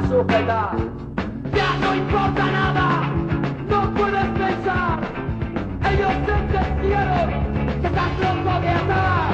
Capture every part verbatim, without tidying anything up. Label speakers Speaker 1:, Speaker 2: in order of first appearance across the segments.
Speaker 1: sujetar. Ya no importa nada, no puedes pensar. Ellos sentenciaron que estás loco de atar.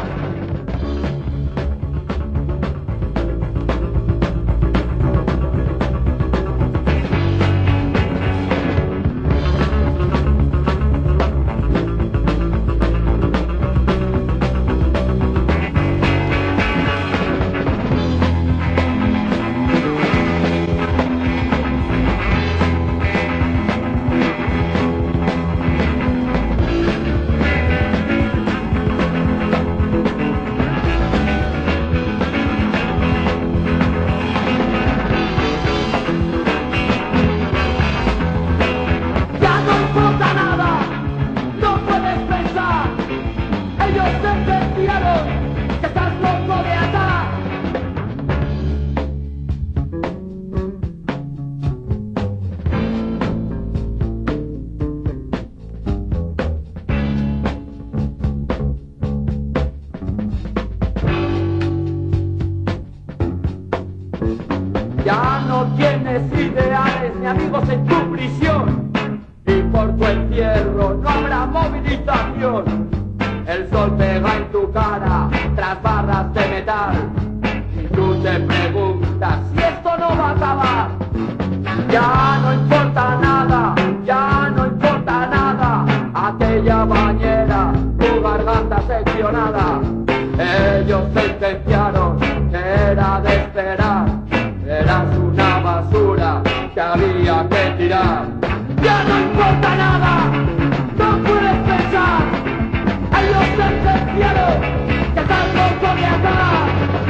Speaker 1: Ya no tienes ideales ni amigos en tu prisión, y por tu encierro no habrá movilización. El sol pega en tu cara tras barras de metal, y tú te preguntas si esto no va a acabar. Ya no importa nada, ya no importa nada, aquella bañera, tu garganta seccionada. Ellos sentenciaron que era de esperar, eras una basura que había que tirar. Ya no importa nada, no puedes pensar. Ellos sentenciaron que estás loco de atar.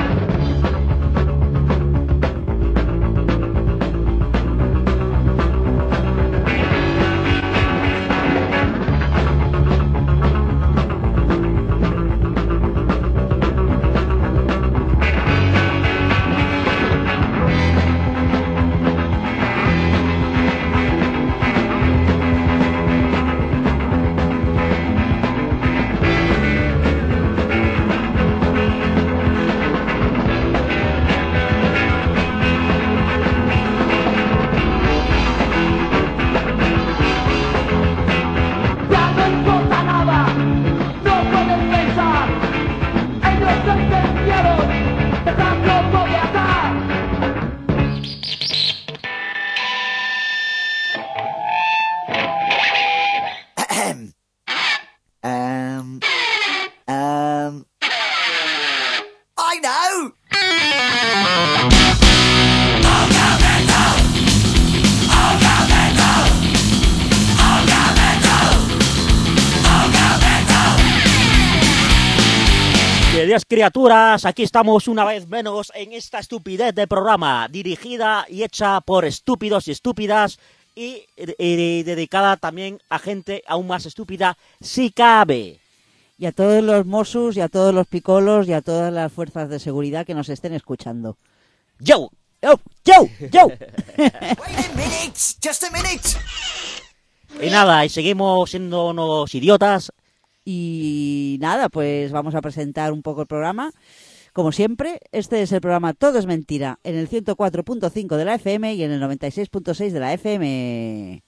Speaker 2: Criaturas, aquí estamos una vez menos en esta estupidez de programa, dirigida y hecha por estúpidos y estúpidas y, y dedicada también a gente aún más estúpida, si cabe.
Speaker 3: Y a todos los Mossos y a todos los picolos y a todas las fuerzas de seguridad que nos estén escuchando.
Speaker 2: ¡Yo! ¡Yo! ¡Yo! ¡Yo!
Speaker 4: Wait a minute, just a minute.
Speaker 2: Y nada, y seguimos siendo unos idiotas.
Speaker 3: Y nada, pues vamos a presentar un poco el programa. Como siempre, este es el programa Todo es Mentira, en el ciento cuatro punto cinco de la F M y en el noventa y seis punto seis de la F M.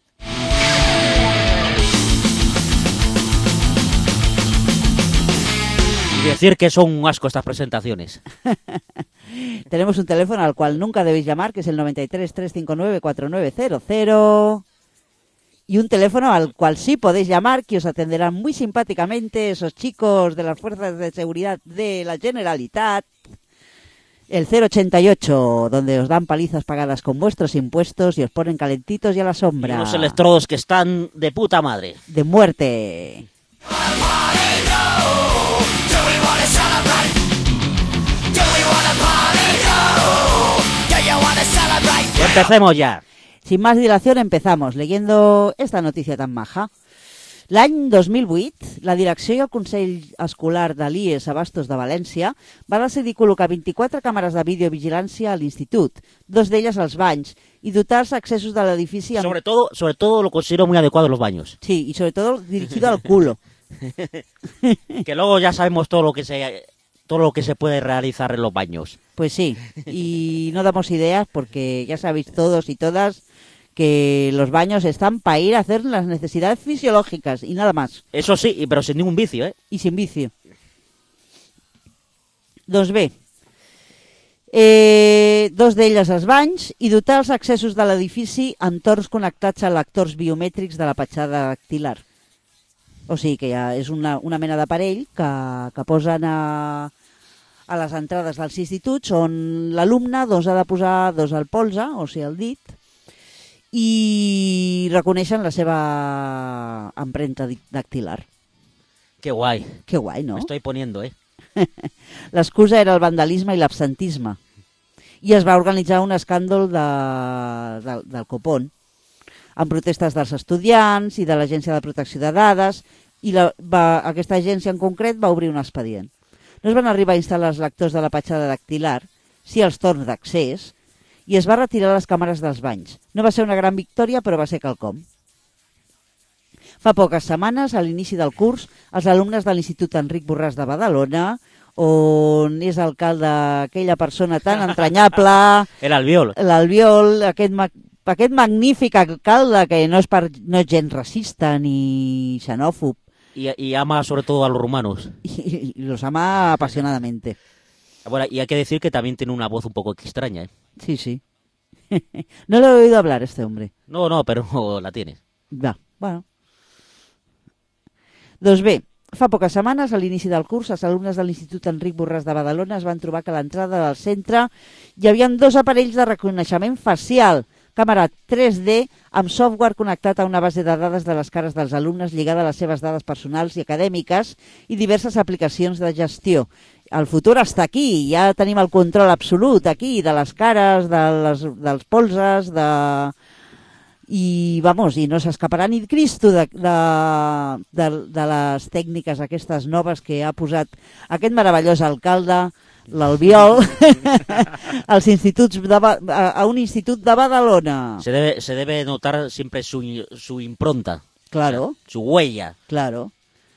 Speaker 2: Y decir que son un asco estas presentaciones.
Speaker 3: Tenemos un teléfono al cual nunca debéis llamar, que es el noventa y tres, trescientos cincuenta y nueve, cuarenta y nueve cero cero. Y un teléfono al cual sí podéis llamar, que os atenderán muy simpáticamente esos chicos de las fuerzas de seguridad de la Generalitat. El cero ochenta y ocho, donde os dan palizas pagadas con vuestros impuestos y os ponen calentitos y a la sombra.
Speaker 2: Y unos electrodos que están de puta madre.
Speaker 3: De muerte.
Speaker 2: Empecemos ya.
Speaker 3: Sin más dilación empezamos leyendo esta notícia tan maja. L'any dos mil vuit, la direcció i el Consell Escolar de l'I E S Abastos de València va decidir col·locar vint-i-quatre càmeres de videovigilància a l'institut, dos d'elles als banys, y dotarse accesos de l'edifici... Amb...
Speaker 2: Sobre todo, sobre todo lo considero muy adecuado los baños.
Speaker 3: Sí, y sobre todo dirigido al culo.
Speaker 2: Que luego ya sabemos todo lo que se todo lo que se puede realizar en los baños.
Speaker 3: Pues sí, y no damos ideas porque ya sabéis todos y todas que los baños están para ir a hacer las necesidades fisiológicas y nada más.
Speaker 2: Eso sí, pero sin ningún vicio, ¿eh?
Speaker 3: I sin vicio. Doncs bé, eh, dos d'elles els banys i dotar els accessos de l'edifici amb torns connectats a lectors biomètrics de la petjada dactilar. O sigui que ja és una, una mena d'aparell que, que posen a, a les entrades dels instituts on l'alumne doncs, ha de posar doncs, el polze, o sigui el dit, i reconeixen la seva empremta dactilar.
Speaker 2: Qué guay.
Speaker 3: Que guai, no?
Speaker 2: Me estoy poniendo, ¿eh?
Speaker 3: L'excusa era el vandalisme i l'absentisme. I es va organitzar un escàndol de, de, del Copón, amb protestes dels estudiants i de l'Agència de Protecció de Dades, i la, va, aquesta agència en concret va obrir un expedient. No es van arribar a instal·lar els lectors de la petjada dactilar, sí els torns d'accés, i es va retirar les càmeres dels banys. No va ser una gran victòria, però va ser quelcom. Fa poques setmanes, a l'inici del curs, els alumnes de l'Institut Enric Borràs de Badalona, on és alcalde aquella persona tan entranyable...
Speaker 2: El Albiol.
Speaker 3: L'Albiol, aquest, ma aquest magnífic alcalde que no és, per, no és gens racista ni xenòfob.
Speaker 2: Y, y ama sobre todo a los rumanos.
Speaker 3: Y, y los ama apasionadamente.
Speaker 2: Bueno, y hay que decir que también tiene una voz un poco extraña, ¿eh?
Speaker 3: Sí, sí. No lo he oído hablar este hombre.
Speaker 2: No, no, pero la tiene.
Speaker 3: Va, bueno. Doncs bé, fa poques setmanes, a l'inici del curs, els alumnes de l'Institut Enric Borràs de Badalona es van trobar que a l'entrada del centre hi havia dos aparells de reconeixement facial, càmera tres D amb software connectat a una base de dades de les cares dels alumnes lligada a les seves dades personals i acadèmiques i diverses aplicacions de gestió. El futur està aquí, ja tenim el control absolut aquí de les cares, de les, dels polzes, de... i, vamos, i no s'escaparà ni Cristo de, de, de, de les tècniques aquestes noves que ha posat aquest meravellós alcalde, l'Albiol, als instituts de, a, a un institut de Badalona.
Speaker 2: Se debe, se debe notar siempre su, su impronta.
Speaker 3: Claro.
Speaker 2: O sea, su huella.
Speaker 3: Claro.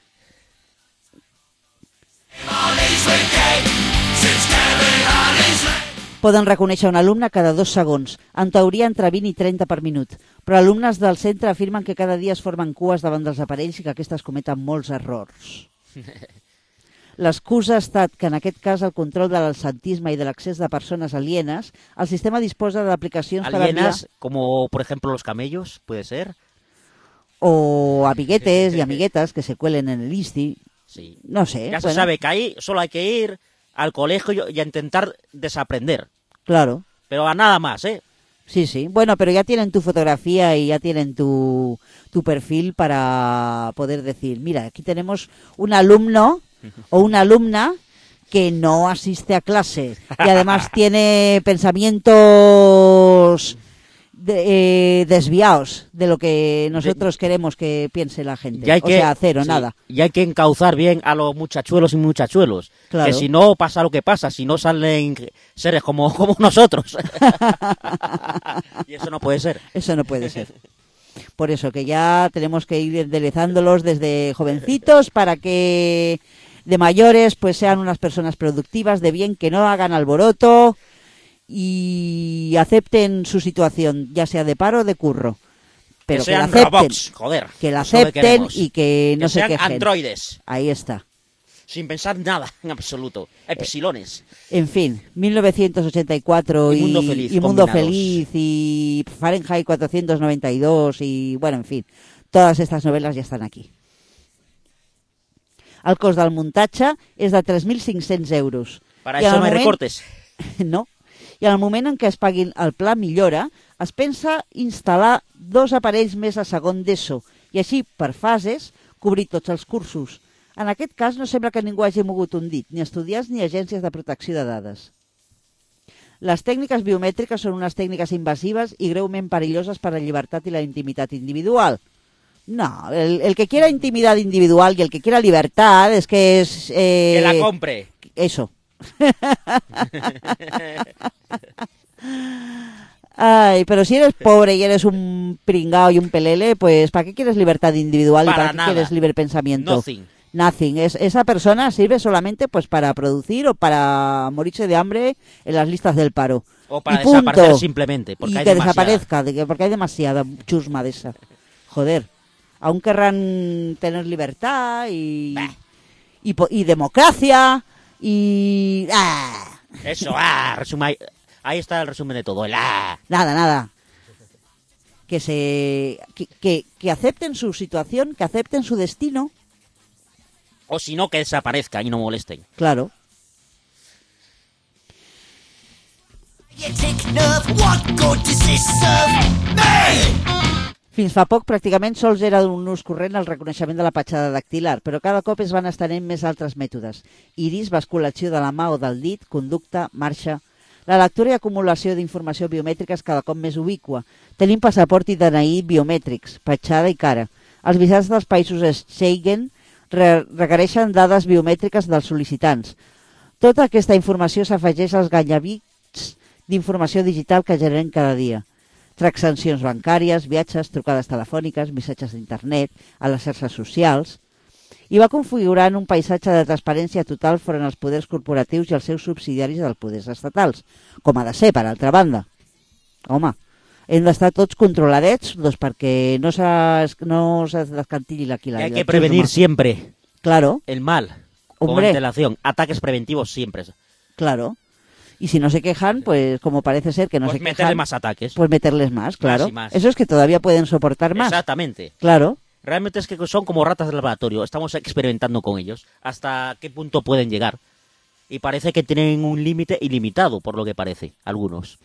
Speaker 3: Poden reconèixer un alumne cada dos segons, en teoria entre vint i trenta per minut, però alumnes del centre afirmen que cada dia es formen cues davant dels aparells i que aquestes cometen molts errors. L'excusa ha estat que en aquest cas el control de l'absentisme i de l'accés de persones alienes, el sistema disposa d'aplicacions per enviar...
Speaker 2: Alienas, como por ejemplo los camellos, puede ser.
Speaker 3: O amiguetes y amiguetas que se cuelen en el Insti.
Speaker 2: Sí.
Speaker 3: No sé.
Speaker 2: Ya
Speaker 3: bueno.
Speaker 2: se sabe que ahí solo hay que ir al colegio y a intentar desaprender.
Speaker 3: Claro.
Speaker 2: Pero a nada más, ¿eh?
Speaker 3: Sí, sí. Bueno, pero ya tienen tu fotografía y ya tienen tu, tu perfil para poder decir, mira, aquí tenemos un alumno o una alumna que no asiste a clase y además tiene pensamientos de, eh, desviados de lo que nosotros queremos que piense la gente.
Speaker 2: hay
Speaker 3: o
Speaker 2: que,
Speaker 3: sea, cero,
Speaker 2: sí,
Speaker 3: nada.
Speaker 2: Y hay que encauzar bien a los muchachuelos y muchachuelos.
Speaker 3: Claro.
Speaker 2: Que si no pasa lo que pasa, si no salen seres como, como nosotros. Y eso no puede ser.
Speaker 3: Eso no puede ser. Por eso que ya tenemos que ir enderezándolos desde jovencitos para que de mayores pues sean unas personas productivas, de bien, que no hagan alboroto y acepten su situación, ya sea de paro o de curro. Pero
Speaker 2: que sean
Speaker 3: que la acepten,
Speaker 2: robots, joder.
Speaker 3: que la
Speaker 2: eso que
Speaker 3: acepten
Speaker 2: queremos.
Speaker 3: y que no
Speaker 2: que
Speaker 3: se
Speaker 2: sean
Speaker 3: quejen.
Speaker 2: androides.
Speaker 3: Ahí está.
Speaker 2: Sin pensar nada en absoluto. Epsilones.
Speaker 3: En fin, mil novecientos ochenta y cuatro y,
Speaker 2: y Mundo Feliz,
Speaker 3: y Mundo
Speaker 2: combinados.
Speaker 3: Feliz y Fahrenheit cuatrocientos noventa y dos y bueno, en fin, todas estas novelas ja estan aquí. El cost del muntatge és de tres mil cinc-cents euros.
Speaker 2: Para
Speaker 3: I
Speaker 2: eso
Speaker 3: al
Speaker 2: no hay
Speaker 3: moment-
Speaker 2: recortes.
Speaker 3: No. I al moment en què es paguin el pla millora, es pensa instal·lar dos aparells més a segon d'ESO i així, per fases, cobrir tots els cursos. En aquest cas no sembla que ningú hagi mogut un dit, ni estudiants ni agències de protecció de dades. Les tècniques biomètriques són unes tècniques invasives i greument perilloses per a la llibertat i la intimitat individual. No, el, el que quiera intimidad individual y el que quiera libertad es que es... Eh,
Speaker 2: Que la compre.
Speaker 3: Eso. Ay, pero si eres pobre y eres un pringao y un pelele, pues ¿para qué quieres libertad individual y
Speaker 2: Para
Speaker 3: para qué
Speaker 2: nada.
Speaker 3: quieres libre pensamiento?
Speaker 2: Nothing.
Speaker 3: Nothing. Es, esa persona sirve solamente pues para producir o para morirse de hambre en las listas del paro.
Speaker 2: O para
Speaker 3: y punto.
Speaker 2: desaparecer simplemente. Porque
Speaker 3: y
Speaker 2: hay
Speaker 3: que
Speaker 2: demasiada.
Speaker 3: desaparezca, de que, porque hay demasiada chusma de esa. Joder. Aún querrán tener libertad y, y, y democracia y... ¡Ah!
Speaker 2: Eso, ah, resuma, ahí, ahí está el resumen de todo. El ah.
Speaker 3: Nada, nada. Que se que, que, que acepten su situación, que acepten su destino.
Speaker 2: O si no, que desaparezcan y no molesten.
Speaker 3: Claro. Fins fa poc pràcticament sols era un ús corrent el reconeixement de la petjada dactilar, però cada cop es van estenent més altres mètodes. Iris, basculació de la mà o del dit, conducta, marxa... La lectura i acumulació d'informació biomètrica és cada cop més ubiqua. Tenim passaport i D N I biomètrics, petjada i cara. Els visats dels països Schengen re requereixen dades biomètriques dels sol·licitants. Tota aquesta informació s'afegeix als ganyabits d'informació digital que generem cada dia. Transaccions bancàries, viatges, trucades telefòniques, missatges d'internet, a les xarxes socials... i va configurant un paisatge de transparència total front als poders corporatius i els seus subsidiaris dels poders estatals, com ha de ser, per altra banda. Home, hem d'estar tots controladets doncs, perquè no se no descantilli la quila.
Speaker 2: Hay que prevenir siempre
Speaker 3: claro.
Speaker 2: el mal,
Speaker 3: Hombre.
Speaker 2: con antelación, ataques preventivos siempre.
Speaker 3: Claro. Y si no se quejan, pues como parece ser que no
Speaker 2: pues
Speaker 3: se
Speaker 2: meterle
Speaker 3: quejan,
Speaker 2: más ataques.
Speaker 3: pues meterles más, claro.
Speaker 2: Más y más.
Speaker 3: Eso es que todavía pueden soportar más.
Speaker 2: Exactamente.
Speaker 3: Claro.
Speaker 2: Realmente es que son como ratas de laboratorio. Estamos experimentando con ellos. Hasta qué punto pueden llegar. Y parece que tienen un límite ilimitado, por lo que parece, algunos.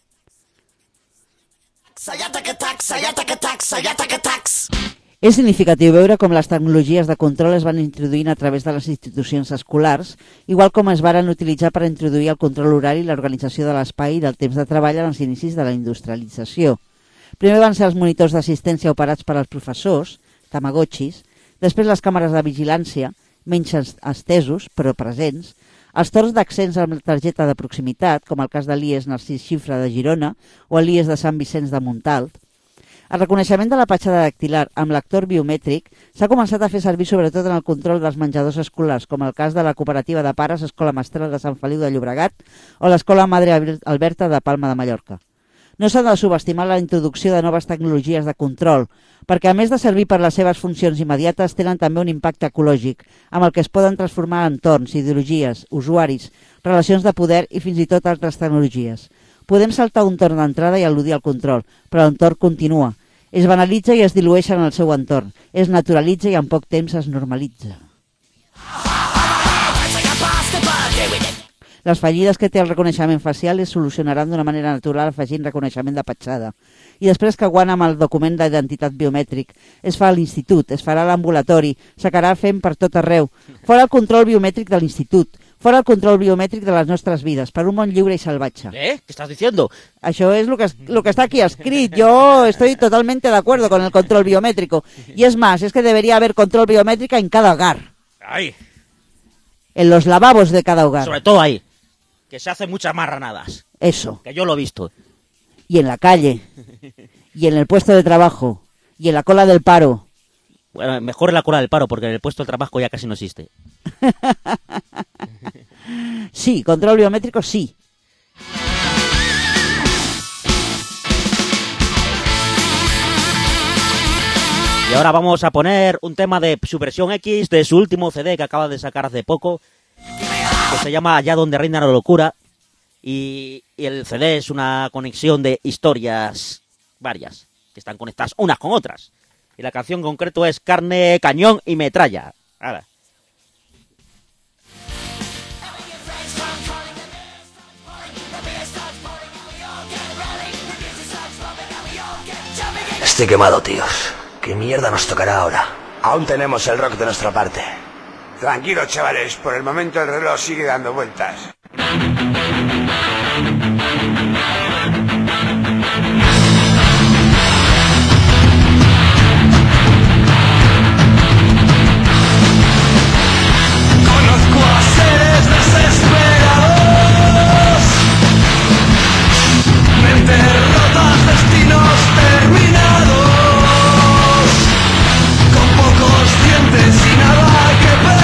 Speaker 3: És significatiu veure com les tecnologies de control es van introduint a través de les institucions escolars, igual com es varen utilitzar per introduir el control horari i l'organització de l'espai i del temps de treball en els inicis de la industrialització. Primer van ser els monitors d'assistència operats per als professors, tamagotxis, després les càmeres de vigilància, menys estesos, però presents, els torns d'accents amb la targeta de proximitat, com el cas de l'I E S Narcís Xifra de Girona o l'I E S de Sant Vicenç de Montalt. El reconeixement de la petjada dactilar amb l'actor biomètric s'ha començat a fer servir sobretot en el control dels menjadors escolars, com el cas de la cooperativa de pares Escola Mestral de Sant Feliu de Llobregat o l'Escola Madre Alberta de Palma de Mallorca. No s'ha de subestimar la introducció de noves tecnologies de control, perquè a més de servir per les seves funcions immediates tenen també un impacte ecològic, amb el que es poden transformar entorns, ideologies, usuaris, relacions de poder i fins i tot altres tecnologies. Podem saltar un torn d'entrada i al·ludir al control, però l'entorn continua. Es banalitza i es dilueix en el seu entorn, es naturalitza i en poc temps es normalitza. Les fallides que té el reconeixement facial es solucionaran d'una manera natural afegint reconeixement de petjada. I després que guana amb el document d'identitat biomètric, es fa a l'institut, es farà a l'ambulatori, s'acabarà fent per tot arreu. Fora el control biomètric de l'institut, fora el control biomètric de les nostres vides, per un món lliure i salvatge.
Speaker 2: ¿Eh? ¿Qué estás diciendo?
Speaker 3: Això és lo que, lo que está aquí escrit. Yo estoy totalmente de acuerdo con el control biométrico. Y es más, es que debería haber control biométrico en cada hogar.
Speaker 2: Ay.
Speaker 3: En los lavabos de cada hogar.
Speaker 2: Sobre todo ahí. Que se hacen muchas marranadas.
Speaker 3: Eso.
Speaker 2: Que yo lo he visto.
Speaker 3: Y en la calle. Y en el puesto de trabajo. Y en la cola del paro.
Speaker 2: Bueno, mejor en la cola del paro, porque en el puesto de trabajo ya casi no existe.
Speaker 3: Sí, control biométrico sí.
Speaker 2: Y ahora vamos a poner un tema de Subversión X de su último C D que acaba de sacar hace poco, que se llama Allá donde reina la locura. Y, y el C D es una conexión de historias varias, que están conectadas unas con otras. Y la canción en concreto es Carne, Cañón y Metralla. Ahora.
Speaker 5: Estoy quemado, tíos. ¿Qué mierda nos tocará ahora?
Speaker 6: Aún tenemos el rock de nuestra parte.
Speaker 7: Tranquilos, chavales. Por el momento el reloj sigue dando vueltas.
Speaker 6: Conozco a seres desesperados, mentes rotas, destinos terminados, con pocos dientes y nada que perder.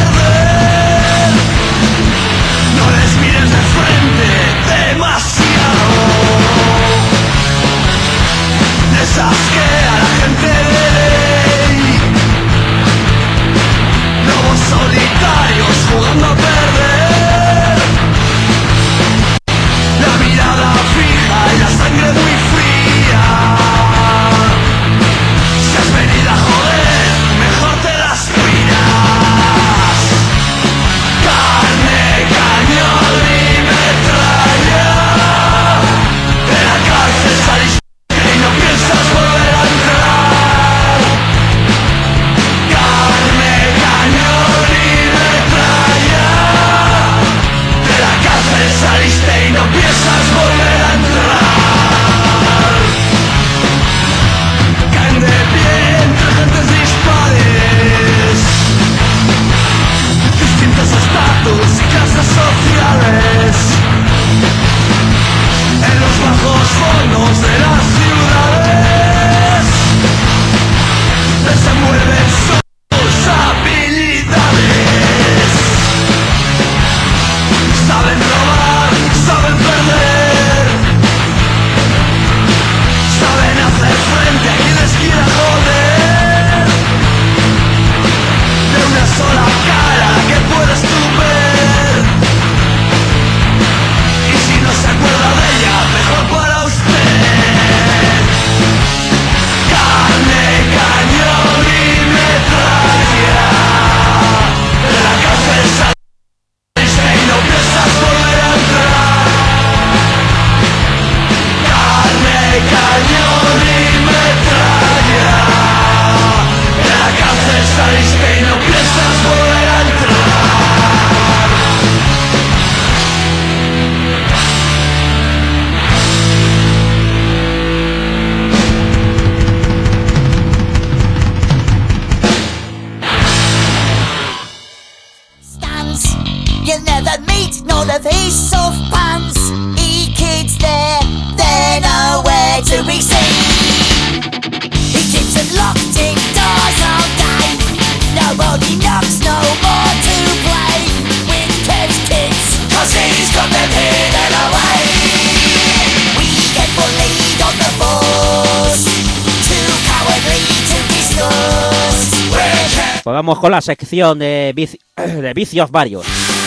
Speaker 2: Pues vamos con la sección de, vici de vicios varios.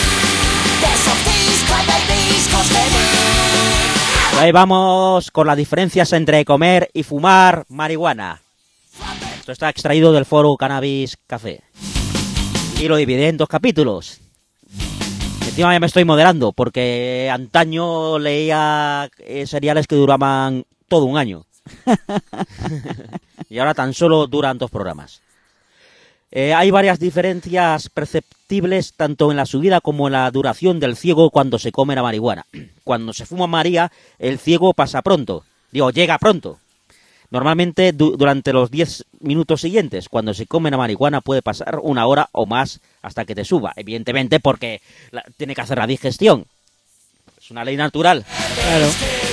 Speaker 2: Ahí vamos con las diferencias entre comer y fumar marihuana. Esto está extraído del foro Cannabis Café. Y lo dividí en dos capítulos. Encima ya me estoy moderando, porque antaño leía eh, seriales que duraban todo un año. Y ahora tan solo duran dos programas. Eh, hay varias diferencias perceptibles tanto en la subida como en la duración del ciego cuando se come la marihuana. Cuando se fuma María, el ciego pasa pronto. Digo, llega pronto. Normalmente du durante los diez minutos siguientes. Cuando se come la marihuana puede pasar una hora o más hasta que te suba. Evidentemente porque la, tiene que hacer la digestión. Es una ley natural.
Speaker 3: Claro.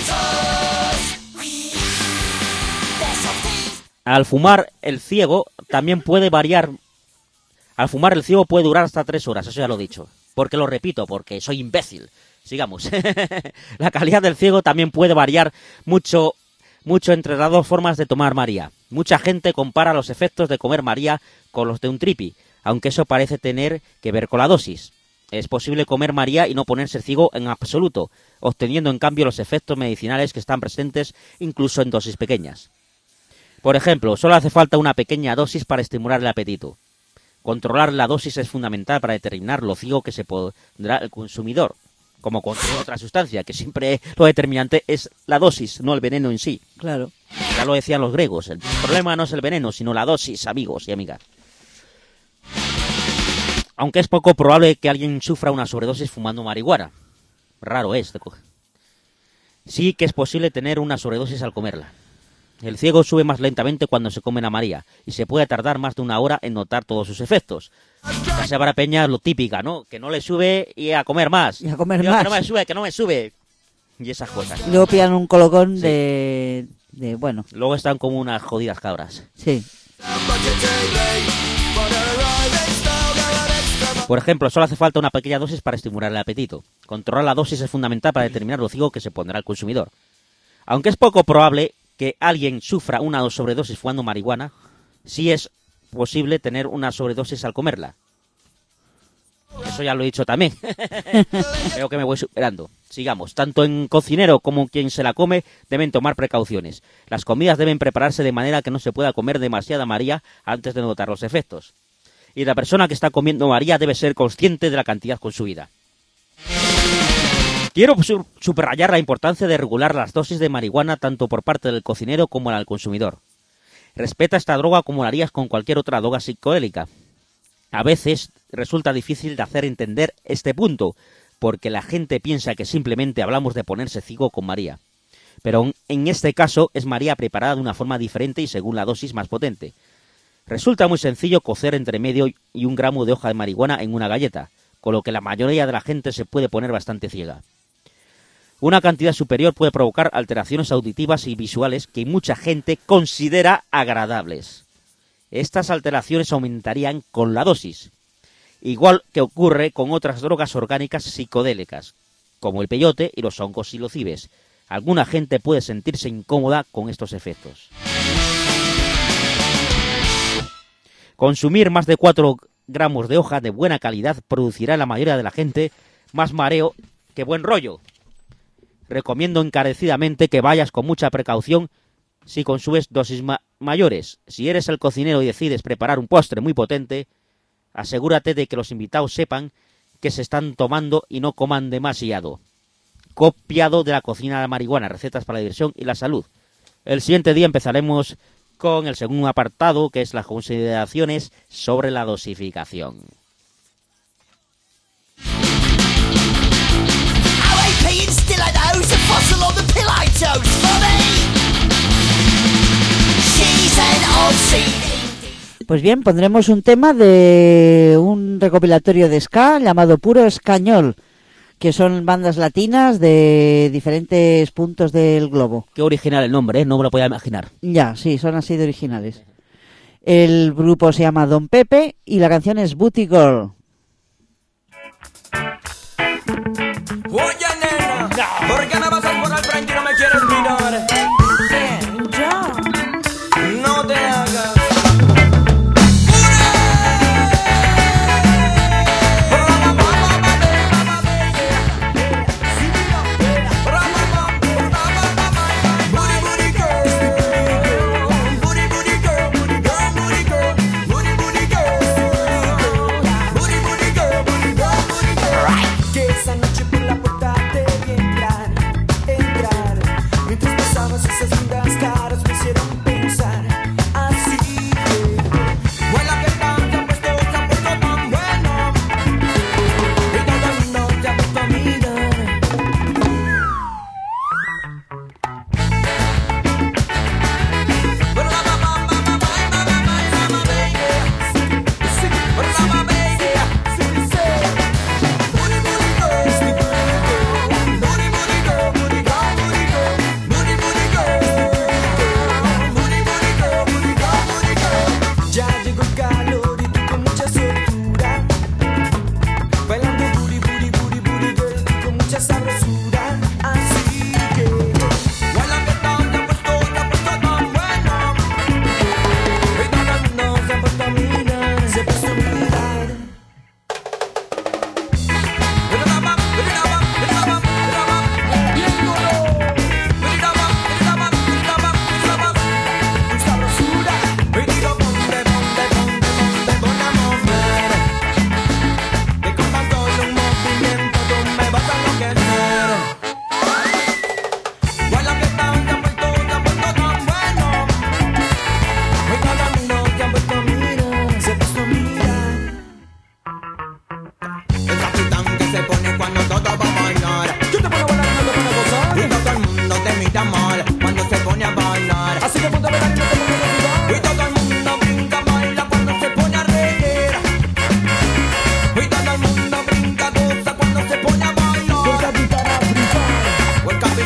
Speaker 2: Al fumar el ciego también puede variar. Al fumar el ciego puede durar hasta tres horas, eso ya lo he dicho. Porque lo repito, porque soy imbécil. Sigamos. La calidad del ciego también puede variar mucho, mucho entre las dos formas de tomar María. Mucha gente compara los efectos de comer María con los de un tripi, aunque eso parece tener que ver con la dosis. Es posible comer María y no ponerse ciego en absoluto, obteniendo en cambio los efectos medicinales que están presentes incluso en dosis pequeñas. Por ejemplo, solo hace falta una pequeña dosis para estimular el apetito. Controlar la dosis es fundamental para determinar lo ciego que se pondrá el consumidor, como cualquier otra sustancia, que siempre lo determinante es la dosis, no el veneno en sí.
Speaker 3: Claro.
Speaker 2: Ya lo decían los griegos, el problema no es el veneno, sino la dosis, amigos y amigas. Aunque es poco probable que alguien sufra una sobredosis fumando marihuana. Raro es. Sí que es posible tener una sobredosis al comerla. El ciego sube más lentamente cuando se come la María y se puede tardar más de una hora en notar todos sus efectos. Ya se habrá peña lo típica, ¿no? Que no le sube y a comer más.
Speaker 3: Y a comer
Speaker 2: Digo,
Speaker 3: más.
Speaker 2: Que no me sube, que no me sube. Y esas cosas.
Speaker 3: Y luego pillan un colocón
Speaker 2: Sí.
Speaker 3: de, de... Bueno,
Speaker 2: Luego están como unas jodidas cabras.
Speaker 3: sí.
Speaker 2: Por ejemplo, solo hace falta una pequeña dosis para estimular el apetito. Controlar la dosis es fundamental para determinar lo ciego que se pondrá el consumidor. Aunque es poco probable que alguien sufra una sobredosis fumando marihuana, sí es posible tener una sobredosis al comerla. Eso ya lo he dicho también. Creo que me voy superando. Sigamos. Tanto en cocinero como quien se la come deben tomar precauciones. Las comidas deben prepararse de manera que no se pueda comer demasiada María antes de notar los efectos. Y la persona que está comiendo María debe ser consciente de la cantidad consumida. Quiero subrayar la importancia de regular las dosis de marihuana tanto por parte del cocinero como al consumidor. Respeta esta droga como lo harías con cualquier otra droga psicodélica. A veces resulta difícil de hacer entender este punto, porque la gente piensa que simplemente hablamos de ponerse ciego con María. Pero en este caso es María preparada de una forma diferente y según la dosis más potente. Resulta muy sencillo cocer entre medio y un gramo de hoja de marihuana en una galleta, con lo que la mayoría de la gente se puede poner bastante ciega. Una cantidad superior puede provocar alteraciones auditivas y visuales que mucha gente considera agradables. Estas alteraciones aumentarían con la dosis, igual que ocurre con otras drogas orgánicas psicodélicas, como el peyote y los hongos psilocibes. Alguna gente puede sentirse incómoda con estos efectos. Consumir más de cuatro gramos de hoja de buena calidad producirá en la mayoría de la gente más mareo que buen rollo. Recomiendo encarecidamente que vayas con mucha precaución si consumes dosis ma mayores. Si eres el cocinero y decides preparar un postre muy potente, asegúrate de que los invitados sepan que se están tomando y no coman demasiado. Copiado de la cocina de la marihuana, recetas para la diversión y la salud. El siguiente día empezaremos con el segundo apartado, que es las consideraciones sobre la dosificación.
Speaker 3: Pues bien, pondremos un tema de un recopilatorio de ska llamado Puro Escañol, que son bandas latinas de diferentes puntos del globo.
Speaker 2: Qué original el nombre, ¿eh? No me lo podía imaginar.
Speaker 3: Ya, sí, son así de originales. El grupo se llama Don Pepe y la canción es Booty Girl.
Speaker 6: Oye, nena, ¿por qué me pasas por al frente y no me quieres mirar? ¿Quién? Yo. No te hagas.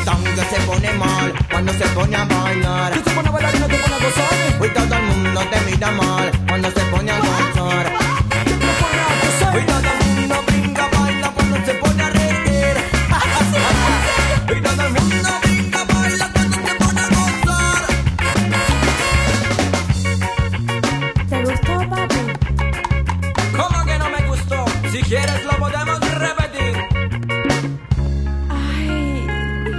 Speaker 6: reggaetón que se pone mal cuando se pone a bailar.
Speaker 8: ¿Qué se pone a bailar y no te pone a gozar?
Speaker 6: Hoy todo el mundo te mira mal cuando se pone a gozar.
Speaker 8: ¿Qué te pone a gozar?
Speaker 6: Hoy todo el mundo brinca, baila cuando se pone a reír. Hoy todo el mundo brinca, baila cuando se pone a gozar.
Speaker 9: ¿Te gustó, papi?
Speaker 6: ¿Cómo que no me gustó? Si quieres lo podemos repetir.
Speaker 9: Ay.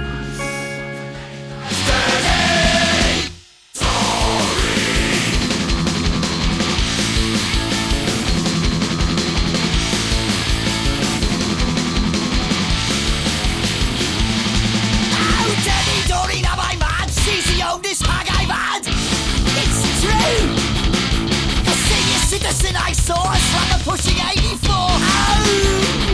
Speaker 4: Oh, Debbie Doreen, am I mad? She's the oldest hag I've had. It's true. The senior citizen I saw is from a pushing eighty-four. Oh.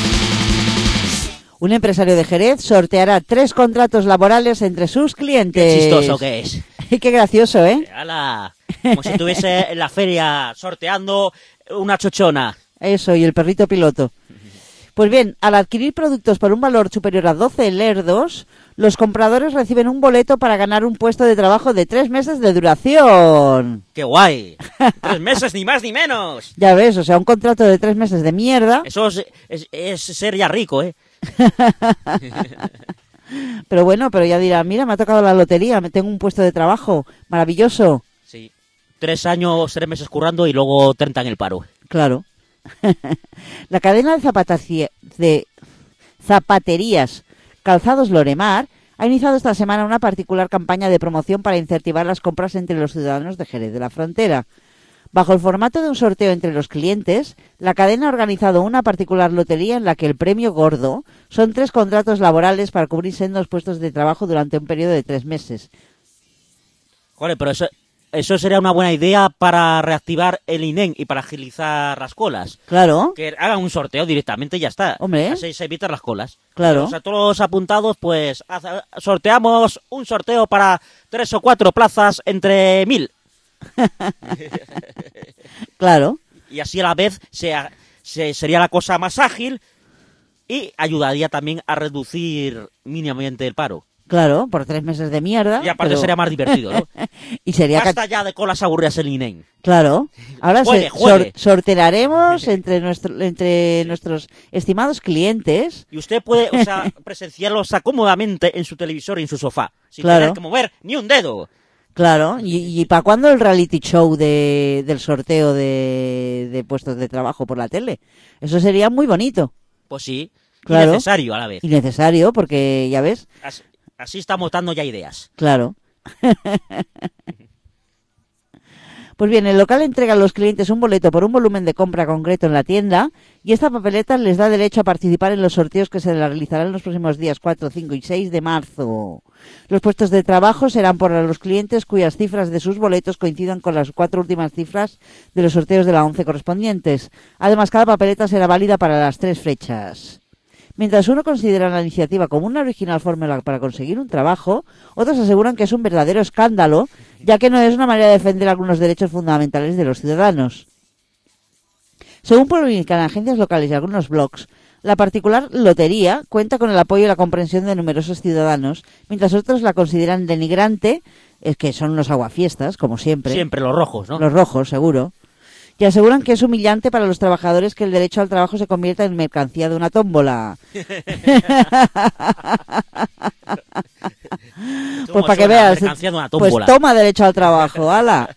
Speaker 3: Un empresario de Jerez sorteará tres contratos laborales entre sus clientes.
Speaker 2: Qué chistoso que es.
Speaker 3: Qué gracioso, ¿eh?
Speaker 2: ¡Hala! Como si estuviese en la feria sorteando una chochona.
Speaker 3: Eso, y el perrito piloto. Pues bien, al adquirir productos por un valor superior a doce lerdos, los compradores reciben un boleto para ganar un puesto de trabajo de tres meses de duración.
Speaker 2: ¡Qué guay! Tres meses, ni más ni menos.
Speaker 3: Ya ves, o sea, un contrato de tres meses de mierda.
Speaker 2: Eso es, es, es ser ya rico, ¿eh?
Speaker 3: Pero bueno, pero ya dirá, mira, me ha tocado la lotería, me tengo un puesto de trabajo, maravilloso.
Speaker 2: Sí. Tres años, tres meses currando y luego treinta en el paro.
Speaker 3: Claro. La cadena de, zapataci- de zapaterías Calzados Loremar ha iniciado esta semana una particular campaña de promoción para incentivar las compras entre los ciudadanos de Jerez de la Frontera. Bajo el formato de un sorteo entre los clientes, la cadena ha organizado una particular lotería en la que el premio gordo son tres contratos laborales para cubrir sendos puestos de trabajo durante un periodo de tres meses.
Speaker 2: Joder, pero eso, eso sería una buena idea para reactivar el I N E M y para agilizar las colas.
Speaker 3: Claro.
Speaker 2: Que hagan un sorteo directamente y ya está.
Speaker 3: Hombre.
Speaker 2: Así se evitan las colas.
Speaker 3: Claro.
Speaker 2: O sea, todos los apuntados, pues, haz- sorteamos un sorteo para tres o cuatro plazas entre mil.
Speaker 3: Claro.
Speaker 2: Y así a la vez se, se- sería la cosa más ágil y ayudaría también a reducir mínimamente el paro.
Speaker 3: Claro, por tres meses de mierda.
Speaker 2: Y aparte
Speaker 3: pero-
Speaker 2: sería más divertido, ¿no?
Speaker 3: y sería
Speaker 2: Basta
Speaker 3: ca-
Speaker 2: ya de colas aburridas en I N E M.
Speaker 3: Claro. Ahora
Speaker 2: Juegue,
Speaker 3: se-
Speaker 2: juegue.
Speaker 3: sor- sortearemos entre, nuestro, entre nuestros estimados clientes.
Speaker 2: Y usted puede, o sea, presenciarlo o sea, cómodamente en su televisor y en su sofá, sin
Speaker 3: Claro.
Speaker 2: tener que mover ni un dedo.
Speaker 3: Claro. ¿Y, y para cuándo el reality show de, del sorteo de, de puestos de trabajo por la tele? Eso sería muy bonito.
Speaker 2: Pues sí,
Speaker 3: Claro.
Speaker 2: y necesario a la vez.
Speaker 3: Y necesario, porque ya ves.
Speaker 2: Así, así estamos dando ya ideas.
Speaker 3: Claro. Pues bien, el local entrega a los clientes un boleto por un volumen de compra concreto en la tienda y esta papeleta les da derecho a participar en los sorteos que se realizarán los próximos días cuatro, cinco y seis de marzo. Los puestos de trabajo serán por los clientes cuyas cifras de sus boletos coincidan con las cuatro últimas cifras de los sorteos de la once correspondientes. Además, cada papeleta será válida para las tres fechas. Mientras uno considera la iniciativa como una original fórmula para conseguir un trabajo, otros aseguran que es un verdadero escándalo, ya que no es una manera de defender algunos derechos fundamentales de los ciudadanos. Según publican agencias locales y algunos blogs, la particular lotería cuenta con el apoyo y la comprensión de numerosos ciudadanos, mientras otros la consideran denigrante, es que son los aguafiestas, como siempre.
Speaker 2: Siempre los rojos, ¿no?
Speaker 3: Los rojos, seguro. Y aseguran que es humillante para los trabajadores que el derecho al trabajo se convierta en mercancía de una tómbola. Pues para que
Speaker 2: suena?
Speaker 3: veas,
Speaker 2: Mercancía de una
Speaker 3: pues
Speaker 2: tómbola.
Speaker 3: toma derecho al trabajo, ala.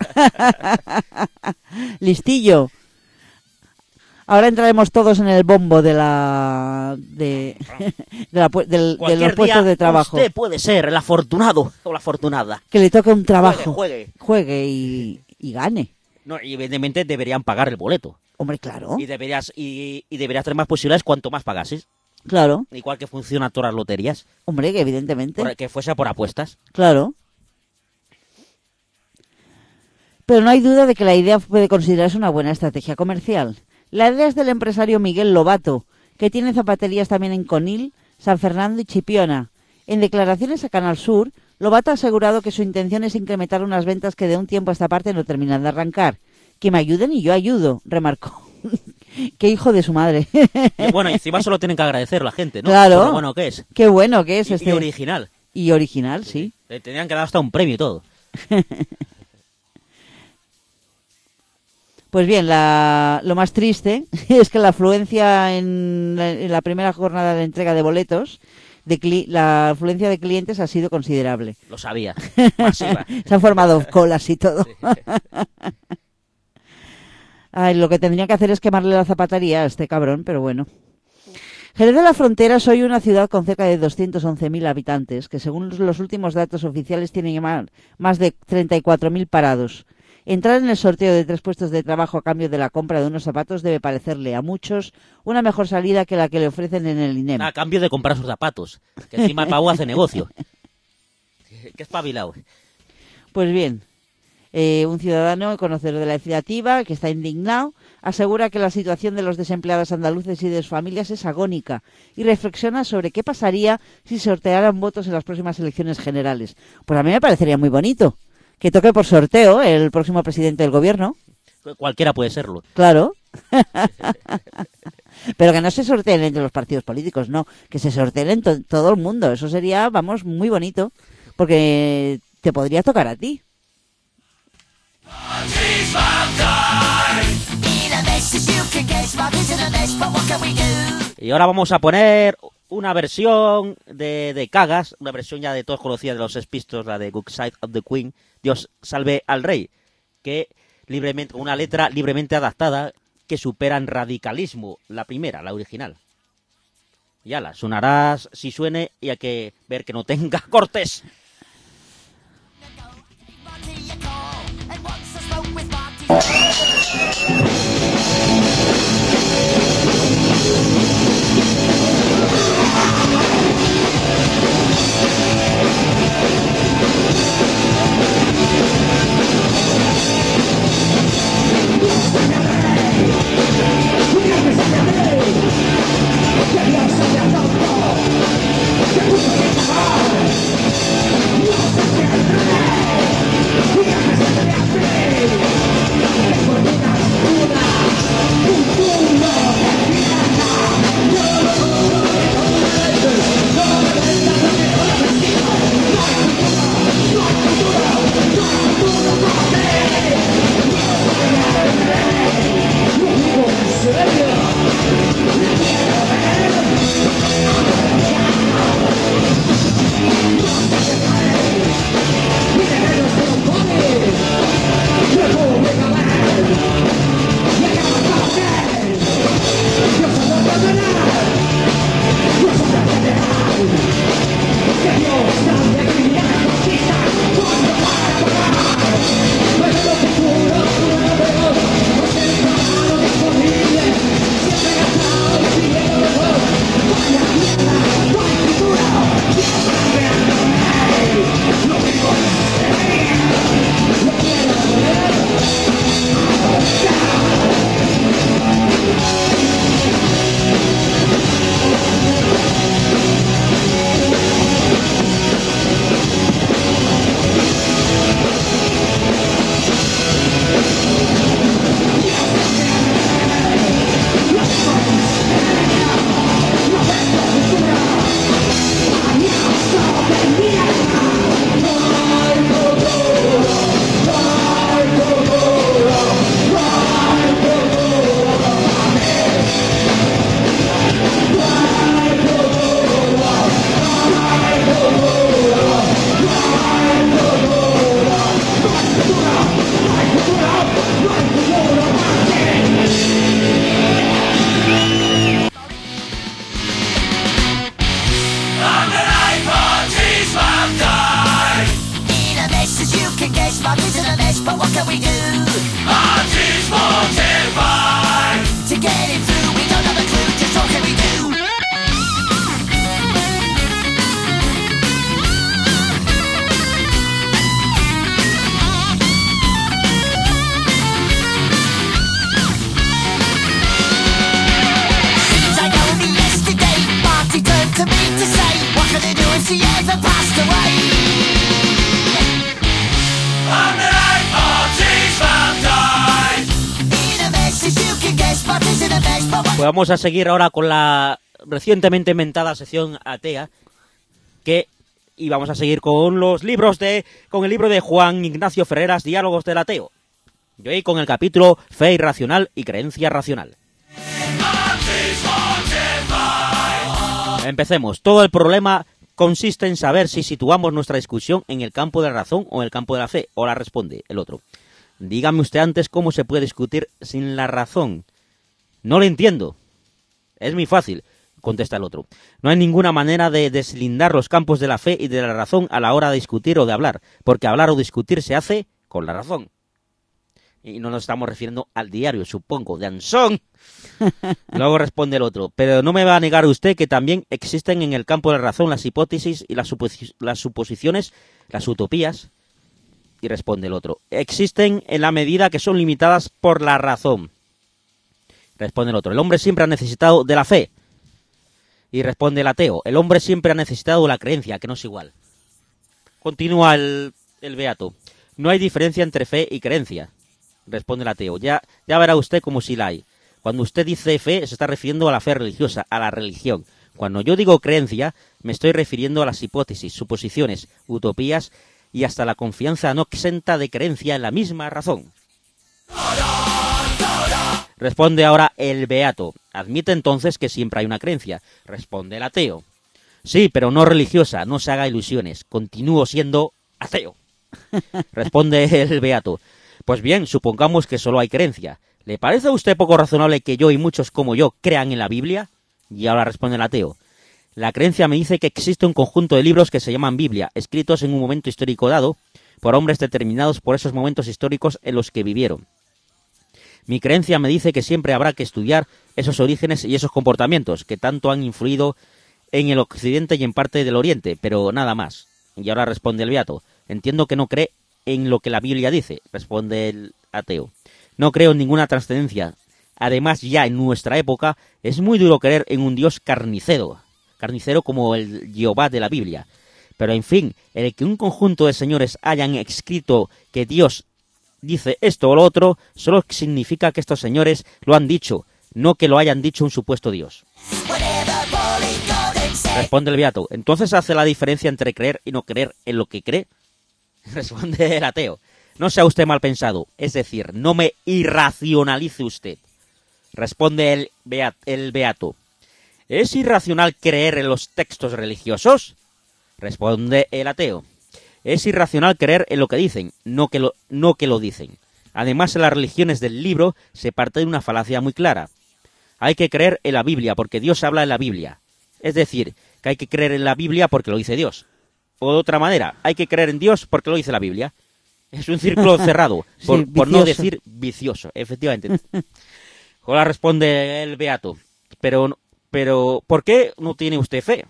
Speaker 3: Listillo. Ahora entraremos todos en el bombo de la de, de, la pu- del- de
Speaker 2: Cualquier
Speaker 3: los puestos
Speaker 2: día
Speaker 3: de trabajo.
Speaker 2: usted puede ser el afortunado o la afortunada.
Speaker 3: Que le toque un trabajo.
Speaker 2: Juegue, juegue.
Speaker 3: Juegue y, y gane.
Speaker 2: No, y evidentemente deberían pagar el boleto.
Speaker 3: Hombre, claro.
Speaker 2: Y deberías y, y deberías tener más posibilidades cuanto más pagases.
Speaker 3: Claro.
Speaker 2: Igual que funcionan todas las loterías.
Speaker 3: Hombre, que evidentemente.
Speaker 2: Por- que fuese por apuestas.
Speaker 3: Claro. Pero no hay duda de que la idea puede considerarse una buena estrategia comercial. La idea es del empresario Miguel Lobato, que tiene zapaterías también en Conil, San Fernando y Chipiona. En declaraciones a Canal Sur, Lobato ha asegurado que su intención es incrementar unas ventas que de un tiempo a esta parte no terminan de arrancar. Que me ayuden y yo ayudo, remarcó. Qué hijo de su madre.
Speaker 2: Y bueno, y encima solo tienen que agradecer la gente, ¿no?
Speaker 3: Claro.
Speaker 2: Por lo bueno que es.
Speaker 3: Qué bueno que es
Speaker 2: Y,
Speaker 3: este.
Speaker 2: y original.
Speaker 3: Y original, sí.
Speaker 2: Le tenían que dar hasta un premio y todo.
Speaker 3: Pues bien, la, lo más triste es que la afluencia en la, en la primera jornada de entrega de boletos, de cli- la afluencia de clientes ha sido considerable.
Speaker 2: Lo sabía. Masiva.
Speaker 3: Se han formado colas y todo. Ay, lo que tendría que hacer es quemarle la zapatería a este cabrón, pero bueno. Jerez de la Frontera es hoy una ciudad con cerca de doscientos once mil habitantes, que según los últimos datos oficiales tienen más, más de treinta y cuatro mil parados. Entrar en el sorteo de tres puestos de trabajo a cambio de la compra de unos zapatos debe parecerle a muchos una mejor salida que la que le ofrecen en el I N E M.
Speaker 2: A cambio de comprar sus zapatos. Que encima el pavo hace negocio. Que espabilado.
Speaker 3: Pues bien, eh, un ciudadano conocedor de la iniciativa, que está indignado, asegura que la situación de los desempleados andaluces y de sus familias es agónica y reflexiona sobre qué pasaría si sortearan votos en las próximas elecciones generales. Pues a mí me parecería muy bonito que toque por sorteo el próximo presidente del gobierno.
Speaker 2: Cualquiera puede serlo.
Speaker 3: Claro. Pero que no se sorteen entre los partidos políticos, no. Que se sorteen en to- todo el mundo. Eso sería, vamos, muy bonito. Porque te podría tocar a ti.
Speaker 2: Y ahora vamos a poner una versión de, de Cagas, una versión ya de todos conocida de los Sex Pistols, la de Good Side of the Queen, Dios salve al rey, que libremente, una letra libremente adaptada que supera en radicalismo la primera, la original. Y ala, sonarás si suene y hay que ver que no tenga cortes.
Speaker 4: Parties in a
Speaker 2: Pues vamos a seguir ahora con la recientemente inventada sección atea, que y vamos a seguir con los libros de con el libro de Juan Ignacio Ferreras, Diálogos del Ateo. Y hoy con el capítulo Fe irracional y creencia racional. Empecemos. Todo el problema consiste en saber si situamos nuestra discusión en el campo de la razón o en el campo de la fe. Ahora responde el otro. Dígame usted antes cómo se puede discutir sin la razón. No lo entiendo. Es muy fácil, contesta el otro. No hay ninguna manera de deslindar los campos de la fe y de la razón a la hora de discutir o de hablar, porque hablar o discutir se hace con la razón. Y no nos estamos refiriendo al diario, supongo, de Ansón. Luego responde el otro. Pero no me va a negar usted que también existen en el campo de la razón las hipótesis y las, suposi- las suposiciones, las utopías. Y responde el otro. Existen en la medida que son limitadas por la razón. Responde el otro. El hombre siempre ha necesitado de la fe. Y responde el ateo. El hombre siempre ha necesitado de la creencia, que no es igual. Continúa el, el beato. No hay diferencia entre fe y creencia. Responde el ateo. Ya, ya verá usted como si la hay. Cuando usted dice fe, se está refiriendo a la fe religiosa, a la religión. Cuando yo digo creencia, me estoy refiriendo a las hipótesis, suposiciones, utopías y hasta la confianza no exenta de creencia en la misma razón. Responde ahora el beato. Admite entonces que siempre hay una creencia. Responde el ateo. Sí, pero no religiosa, no se haga ilusiones. Continúo siendo ateo. Responde el beato. Pues bien, supongamos que solo hay creencia. ¿Le parece a usted poco razonable que yo y muchos como yo crean en la Biblia? Y ahora responde el ateo. La creencia me dice que existe un conjunto de libros que se llaman Biblia, escritos en un momento histórico dado, por hombres determinados por esos momentos históricos en los que vivieron. Mi creencia me dice que siempre habrá que estudiar esos orígenes y esos comportamientos que tanto han influido en el occidente y en parte del oriente, pero nada más. Y ahora responde el beato. Entiendo que no cree en lo que la Biblia dice, responde el ateo. No creo en ninguna trascendencia. Además, ya en nuestra época es muy duro creer en un Dios carnicero, carnicero como el Jehová de la Biblia. Pero en fin, el que un conjunto de señores hayan escrito que Dios dice esto o lo otro, solo significa que estos señores lo han dicho, no que lo hayan dicho un supuesto Dios. Responde el beato. ¿Entonces hace la diferencia entre creer y no creer en lo que cree? Responde el ateo. No sea usted mal pensado, es decir, no me irracionalice usted. Responde el, beat, el beato. ¿Es irracional creer en los textos religiosos? Responde el ateo. Es irracional creer en lo que dicen, no que lo, no que lo dicen. Además, en las religiones del libro se parte de una falacia muy clara. Hay que creer en la Biblia porque Dios habla en la Biblia. Es decir, que hay que creer en la Biblia porque lo dice Dios. O de otra manera, hay que creer en Dios porque lo dice la Biblia. Es un círculo cerrado, por, sí, por no decir vicioso, efectivamente. Ahora responde el beato. Pero, pero, ¿por qué no tiene usted fe?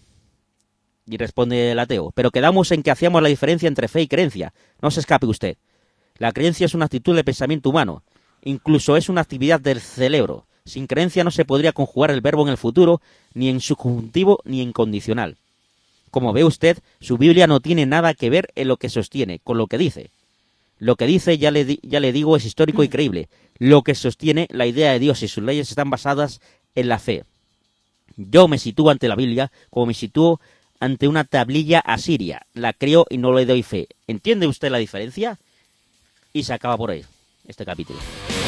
Speaker 2: Y responde el ateo. Pero quedamos en que hacíamos la diferencia entre fe y creencia. No se escape usted. La creencia es una actitud de pensamiento humano. Incluso es una actividad del cerebro. Sin creencia no se podría conjugar el verbo en el futuro, ni en subjuntivo, ni en condicional. Como ve usted, su Biblia no tiene nada que ver en lo que sostiene, con lo que dice. Lo que dice, ya le, di- ya le digo, es histórico y creíble. Lo que sostiene, la idea de Dios y sus leyes están basadas en la fe. Yo me sitúo ante la Biblia como me sitúo ante una tablilla asiria. La creo y no le doy fe. ¿Entiende usted la diferencia? Y se acaba por ahí este capítulo.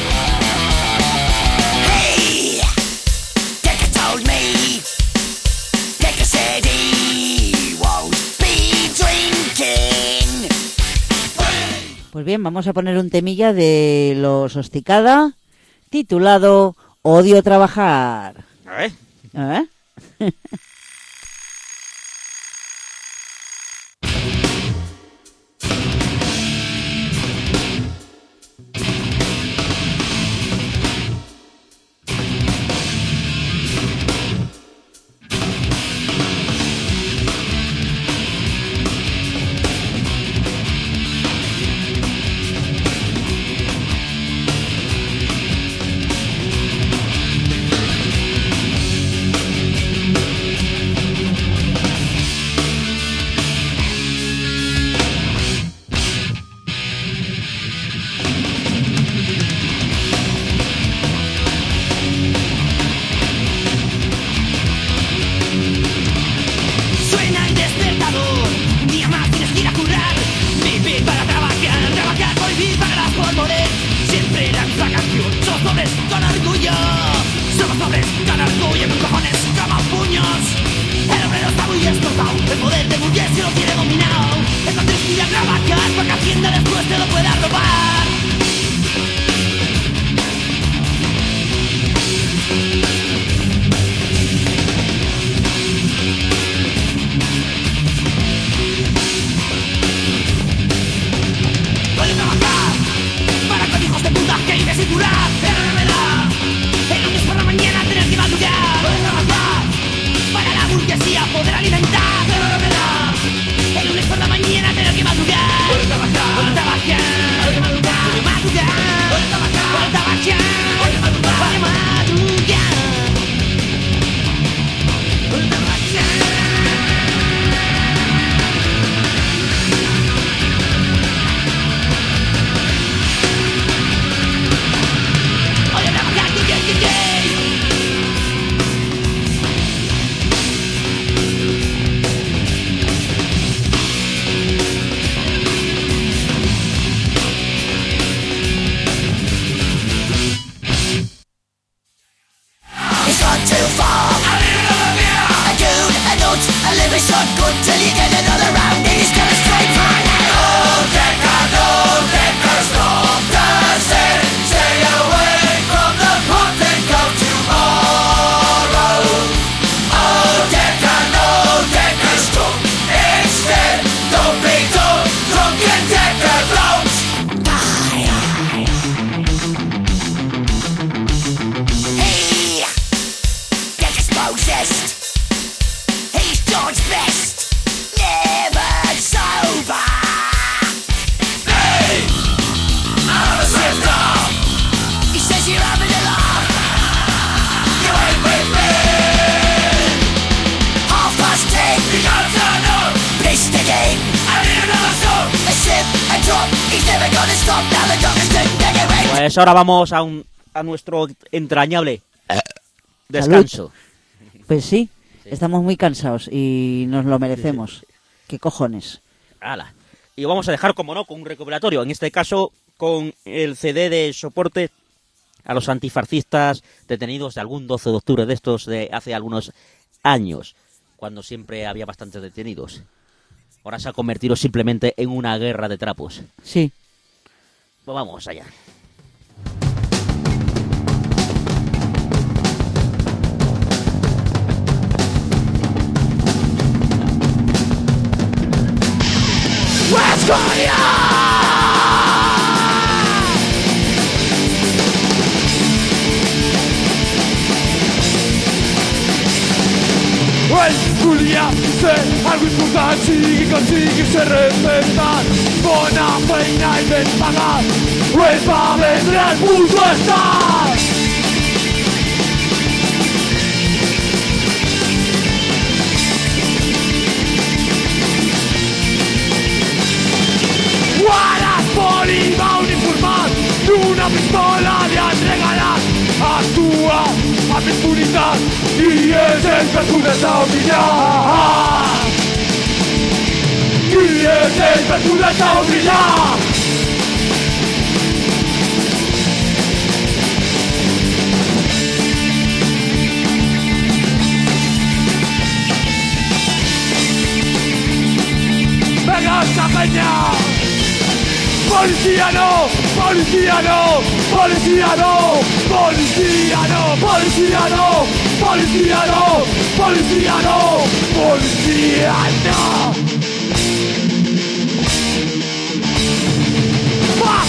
Speaker 4: Hey, Decker told me, Decker said he won't be drinking.
Speaker 3: Pues bien, vamos a poner un temilla de los Hosticada titulado Odio trabajar.
Speaker 2: A ver.
Speaker 3: ¿Eh?
Speaker 4: you get another round and he's gonna straight for you. Old Decker, old Decker, stop the sin. Stay away from the pot and go tomorrow. Old Decker, old Decker, stop instead. Don't be dumb, drunken Decker clowns. He gets possessed. He's George Best, never sober. Hey, I'm a sister. He says you're having a laugh. You ain't with me. Half past ten. You don't turn up. Pissed again. I need another song. A sip, a drop. He's never gonna stop. Now the doctor's doing decorate.
Speaker 2: Pues ahora vamos a, un, a nuestro entrañable descanso.
Speaker 3: Pues sí, estamos muy cansados y nos lo merecemos. ¿Qué cojones?
Speaker 2: Ala. Y vamos a dejar, como no, con un recopilatorio. En este caso, con el C D de soporte a los antifascistas detenidos de algún doce de octubre de estos de hace algunos años, cuando siempre había bastantes detenidos. Ahora se ha convertido simplemente en una guerra de trapos.
Speaker 3: Sí.
Speaker 2: Pues vamos allá.
Speaker 6: Estudiar ser algo important, sigui com sigui, ser respectat. Bona feina i ben pagat, ho es va vendre al puto estat. Guarda, poli va uniformat, d'una pistola li han regalat. Actua amb impunitat i és el que tu desafiar. Qui és el que tu desafiar? Venga esta peña. Policía no, policía no, policía no, policía no, policía no, policía no, policía no, policía no. ¡Fuck!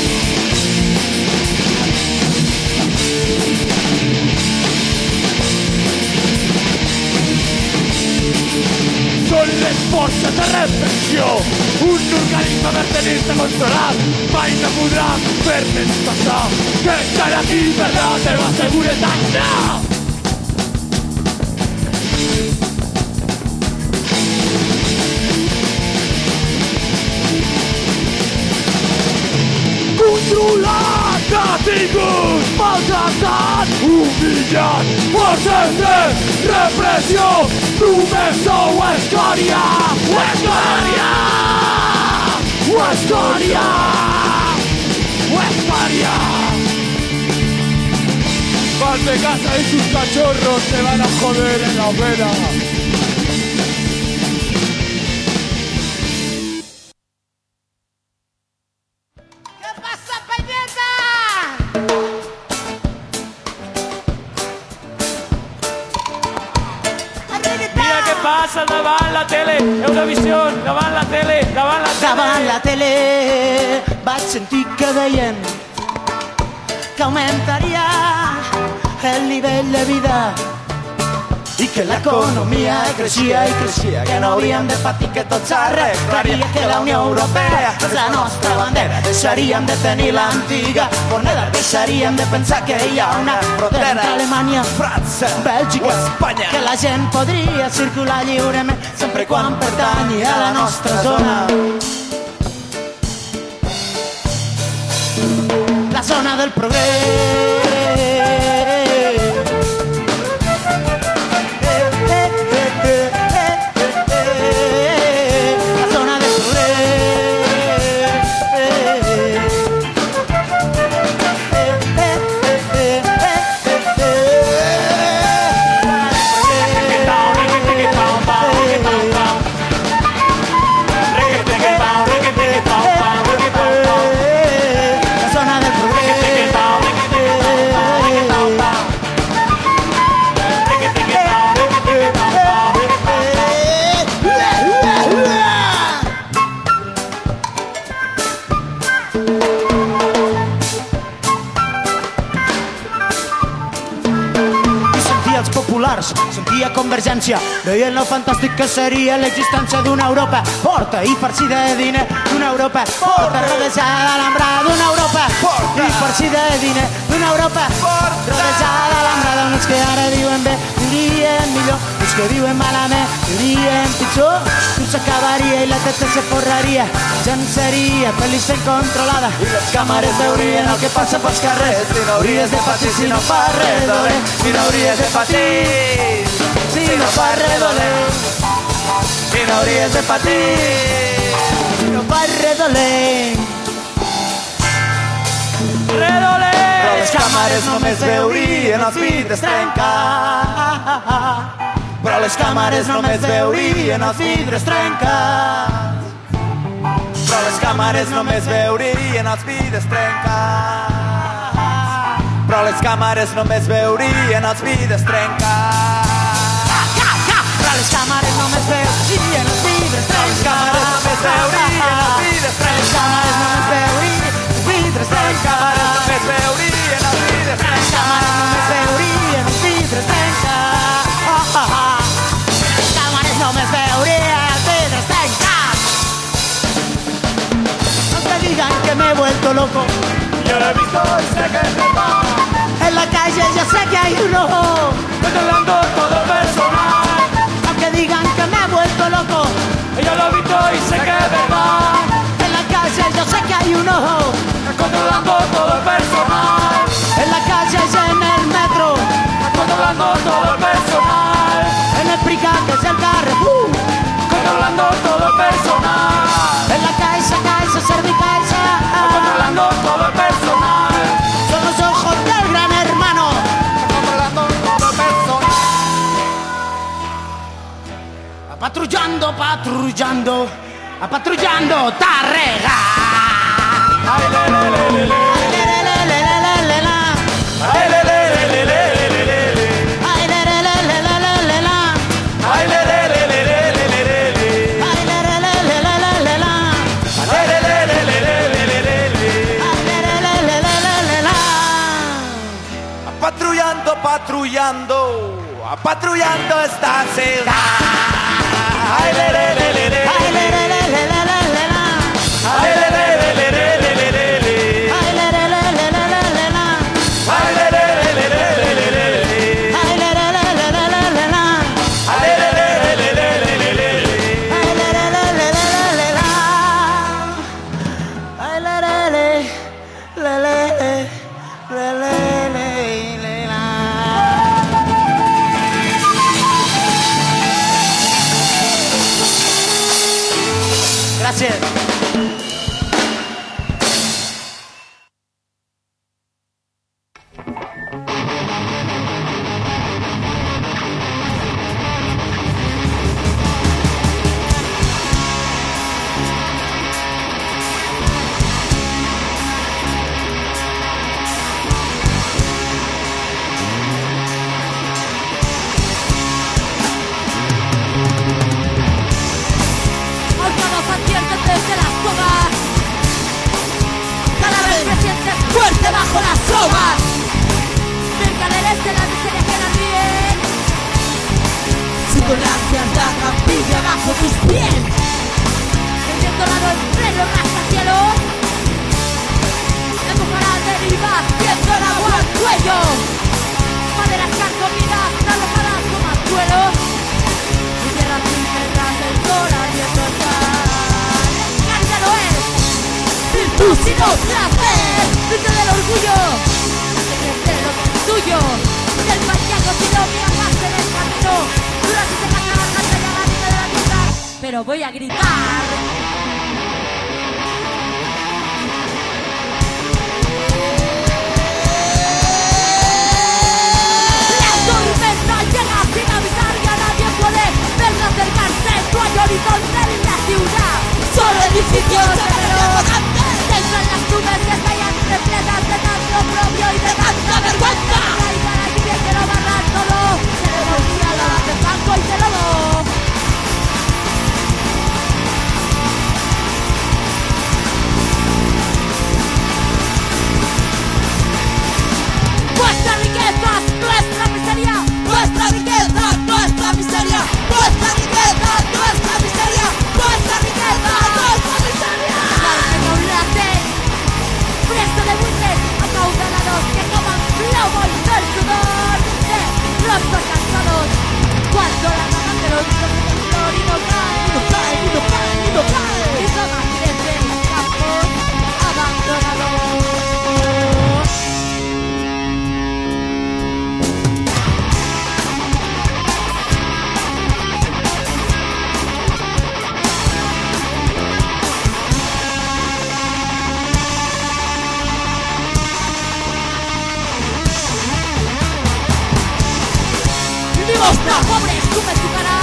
Speaker 6: Són les forces de repressió, un organisme per tenir-te controlat. Mai no podrà fer-me'n passar, que estar aquí per la teva seguretat. No! Controlat, detingut, maltractat, humillat, forces de repressió. Només sou escòria, escòria, escòria, escòria. Van de casa y sus cachorros se van a joder en la hoguera.
Speaker 10: Passa davant la tele, Eurovisió, davant la tele, davant la tele.
Speaker 11: Davant la tele vaig sentir que deien que augmentaria el nivell de vida i que l'economia creixia i creixia, que no hauríem de patir, que tots arreglaria, que la Unió Europea és la nostra bandera, deixaríem de tenir l'antiga moneda, deixaríem de pensar que hi ha una frontera entre Alemanya, França, Bèlgica, Espanya, que la gent podria circular lliurement sempre quan pertanyi a la nostra zona. La zona del progrés. convergència, veient lo fantàstic que seria l'existència d'una Europa forta i farcida de diner, d'una Europa forta rodejada d'alambrada, d'una Europa forta i farcida de diner, d'una Europa forta rodejada d'alambrada, on els que ara viuen bé viurien millor, els que viuen malament viurien pitjor, tot s'acabaria i la teta se forraria, ja no seria feliç incontrolada i les càmeres veurien el que passa pels carrers. Si no hauries de patir, si no fa res dolent, si no hauries de patir, si no fa res dolent, si no hauries de patir, si no fa res dolent,
Speaker 6: res dolent.
Speaker 11: però les càmeres només veurien els vidres trencats, però les càmeres només veurien els vidres trencats, però les càmeres només veurien els vidres trencats, però les càmeres només veurien els vidres trencats, però les càmeres només veurien els vidres trencats, les càmeres només veurien els vidres trencats, les càmeres només veurien els vidres trencats, les càmeres només veurien els vidres trencats, les càmeres només veurien els vidres trencats, les càmeres només veurien els vidres trencats. Aunque digan que me he vuelto loco,
Speaker 6: yo lo he visto y sé que es verdad.
Speaker 11: En la calle ya sé que hay un ojo
Speaker 6: controlando todo personal.
Speaker 11: Aunque digan que me he vuelto loco,
Speaker 6: yo lo he visto y sé que es verdad.
Speaker 11: En la calle yo sé que hay un ojo
Speaker 6: controlando todo el personal.
Speaker 11: En la calle y en el metro
Speaker 6: controlando todo el personal.
Speaker 11: En el Pricates y el Carrefour
Speaker 6: controlando todo el personal.
Speaker 11: En la Caixa, Caixa, Servicaixa
Speaker 6: controlando todo el personal.
Speaker 11: Son los ojos del gran hermano
Speaker 6: controlando todo el personal.
Speaker 11: Patrullando, patrullando, patrullando Tárrega.
Speaker 6: Ay, le, le, le, le, le.
Speaker 11: Ay, le, le, le, le, le, le, la.
Speaker 6: Ay, le, le, le, le, le, le, le, le.
Speaker 11: Ay, le, le, le, le, le, le, le, la.
Speaker 6: Ay, le, le, le, le, le, le, le, le.
Speaker 11: Ay, le, le, le, le, le, le, le, la.
Speaker 6: Ay, le, le, le, le, le, le, le, le.
Speaker 11: Ay, le, le, le, le, le, le, le, la.
Speaker 12: Patrullando, patrullando, patrullando esta ciudad.
Speaker 6: Ay, le, le, le, le, le.
Speaker 11: Ay, le, le, le, le, le, le, le, la.
Speaker 6: Ay, le, le, le, le, le, le, le, le.
Speaker 11: Ay, le, le, le, le, le, le, le, la.
Speaker 6: Ay, le, le, le, le, le, le, le, le.
Speaker 11: Ay, le, le, le, le, le, le, le, la.
Speaker 6: Ay, le, le, le, le, le, le, le, le.
Speaker 11: Ay, le, le, le, le, le, le, le, la. Ay, le, le, le, le, le, le, le, le, le, le, la. Gracias.
Speaker 4: Fuerte bajo las sogas, cerca del este la miseria queda bien. Su tolerancia anda capilla bajo tus pies. El viento lado el freno rascacielos, empujará a deriva, viendo el agua al cuello. Maderas carcomidas, alojadas como anzuelos. Y tierra sin tendrás el coral y el total. ¡Cárga lo es! ¡Virtud sin placer! ¡Virtud del orgullo! ¡De lo que es tuyo! ¡Del payaco si no miras más en el camino! ¡Dura si se caga la janta y a la vida de la tierra! ¡Pero voy a gritar! ¡La tormenta llega sin avisar y a nadie puede verla acercarse! ¡No hay horizonte en la ciudad! ¡Solo edificios de reloj! Dentro en las nubes que estallan repletas de tanto propio y de tanta vergüenza. Y para que bien quiero barrar todo, se le volvía la de blanco y de lodo. Nuestra riqueza, nuestra miseria, nuestra riqueza, nuestra miseria.
Speaker 9: consume su cara.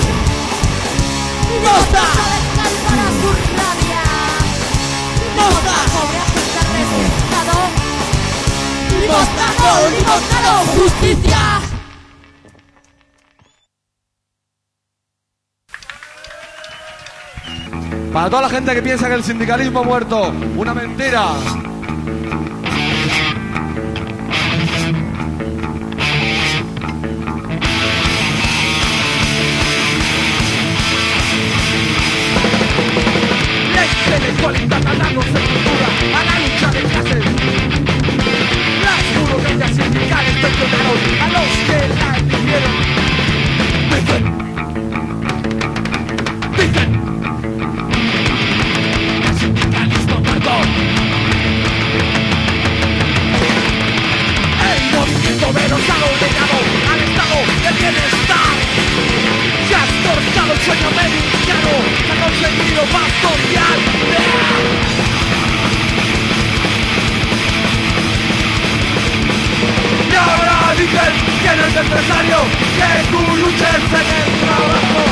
Speaker 9: Limosna descansa su rabia. Limosna pobre afecta resultado. Limosna no, limosna no, justicia.
Speaker 6: Para toda la gente que piensa que el sindicalismo ha muerto, una mentira.
Speaker 13: Legge l'equalità dall'anno cultura a la lucha de clases. Las burocracias sindicales traicionaron a los que la eligieron. Dicen, dicen, el sindicalismo muerto. El movimiento derrotado legado al estado del bienestar. Se ha esforzado el sueño americano, se ha conseguido paz social. Y ahora dicen que no es necesario que tú luches en el trabajo.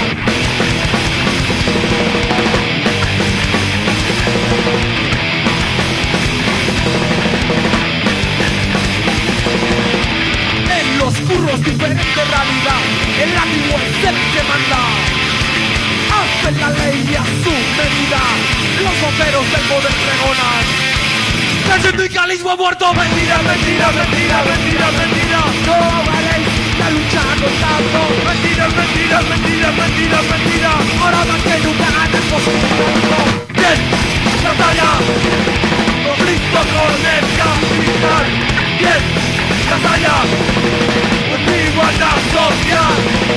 Speaker 13: En los curros diferente realidad, el ánimo es el que manda. Hacen la ley a su medida, los bomberos del poder pregonan. El sindicalismo ha muerto, mentira, mentira, mentira, mentira, mentira. No haréis la lucha contando. Mentira, mentira, mentira, mentira, mentira. Ahora más que nunca gana el positivismo. Bien, batalla, conflicto con el capital. Bien, batalla, igualdad social.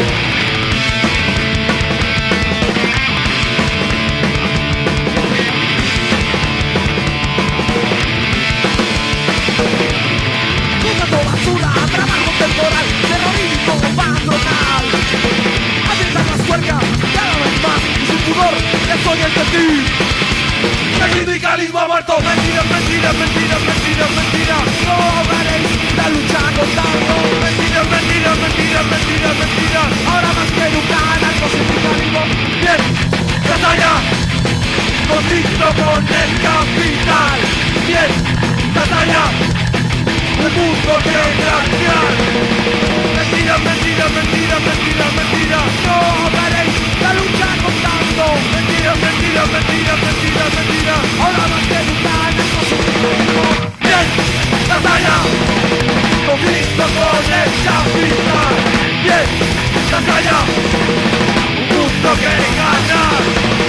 Speaker 13: Basura, trabajo temporal, terrorismo patronal. Aprietan las tuercas cada vez más y sin pudor estoy ante ti. El sindicalismo ha muerto, mentira, mentira, mentira, mentira, mentira. No haréis la lucha contando. Mentira, mentira, mentira, mentira, mentira. Ahora más que nunca gana el sindicalismo. Bien, batalla, conflicto con el capital. Bien, batalla. El mundo que glaciar. Mentira, mentira, mentira, mentira, mentira. No haréis la lucha contando. Mentira, mentira, mentira, mentira, mentira. Ahora más que nunca en el positivismo. Bien, batalla, conflicto con el capital. Bien, batalla, un mundo que ganar.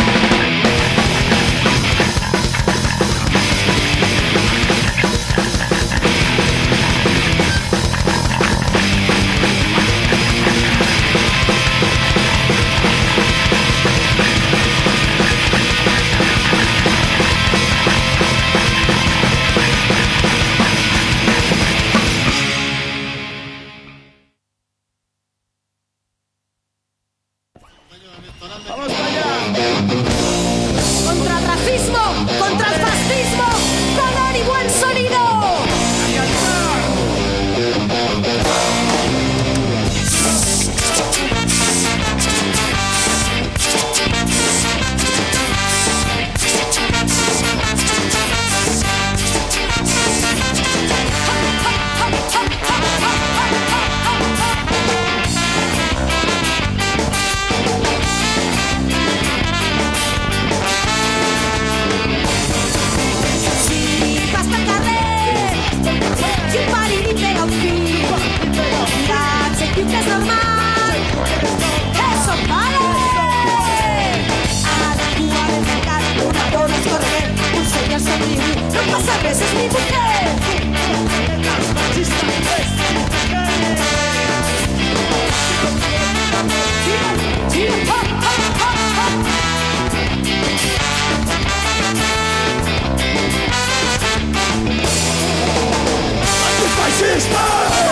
Speaker 9: Contra el racismo, contra el fascismo, color y buen sonido. Que es normal, eso vale. A la cura de mercado, una bola es correr, un señor sonreír, no pasa veces mi mujer. Las machistas antifascista.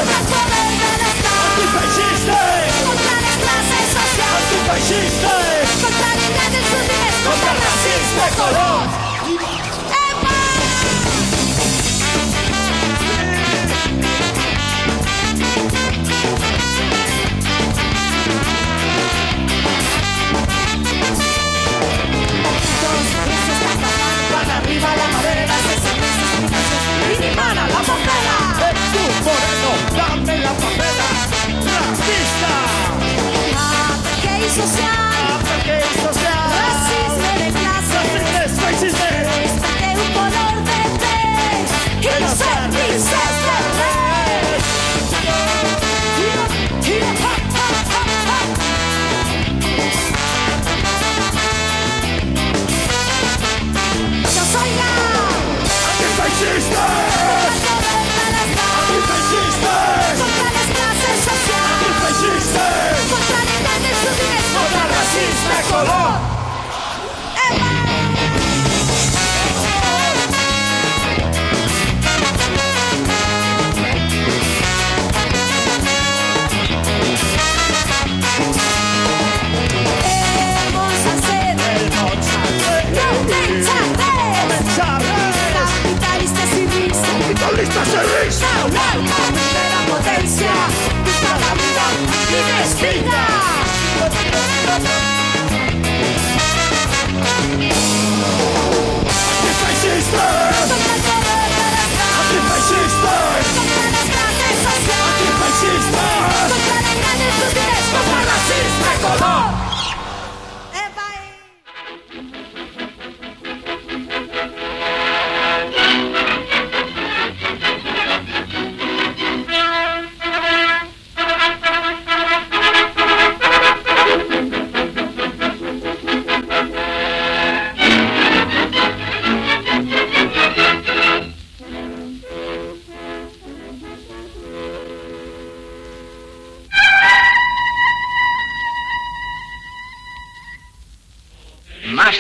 Speaker 9: Contra las clases sociales, antifascista. Contra la edad del sur, contra el racismo de color.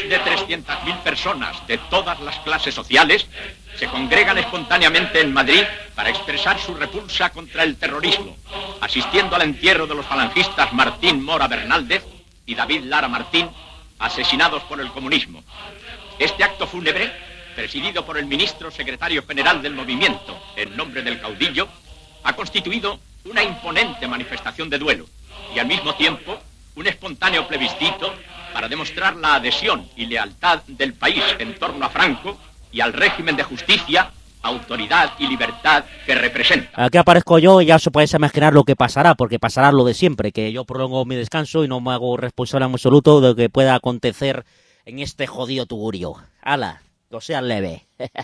Speaker 14: de trescientas mil personas de todas las clases sociales se congregan espontáneamente en Madrid para expresar su repulsa contra el terrorismo, asistiendo al entierro de los falangistas Martín Mora Bernaldez y David Lara Martín, asesinados por el comunismo. Este acto fúnebre, presidido por el ministro secretario general del movimiento, en nombre del caudillo, ha constituido una imponente manifestación de duelo y al mismo tiempo un espontáneo plebiscito para demostrar la adhesión y lealtad del país en torno a Franco y al régimen de justicia, autoridad y libertad que representa.
Speaker 2: Aquí aparezco yo y ya os podéis imaginar lo que pasará, porque pasará lo de siempre, que yo prolongo mi descanso y no me hago responsable en absoluto de lo que pueda acontecer en este jodido tugurio. ¡Hala! Que sea leve.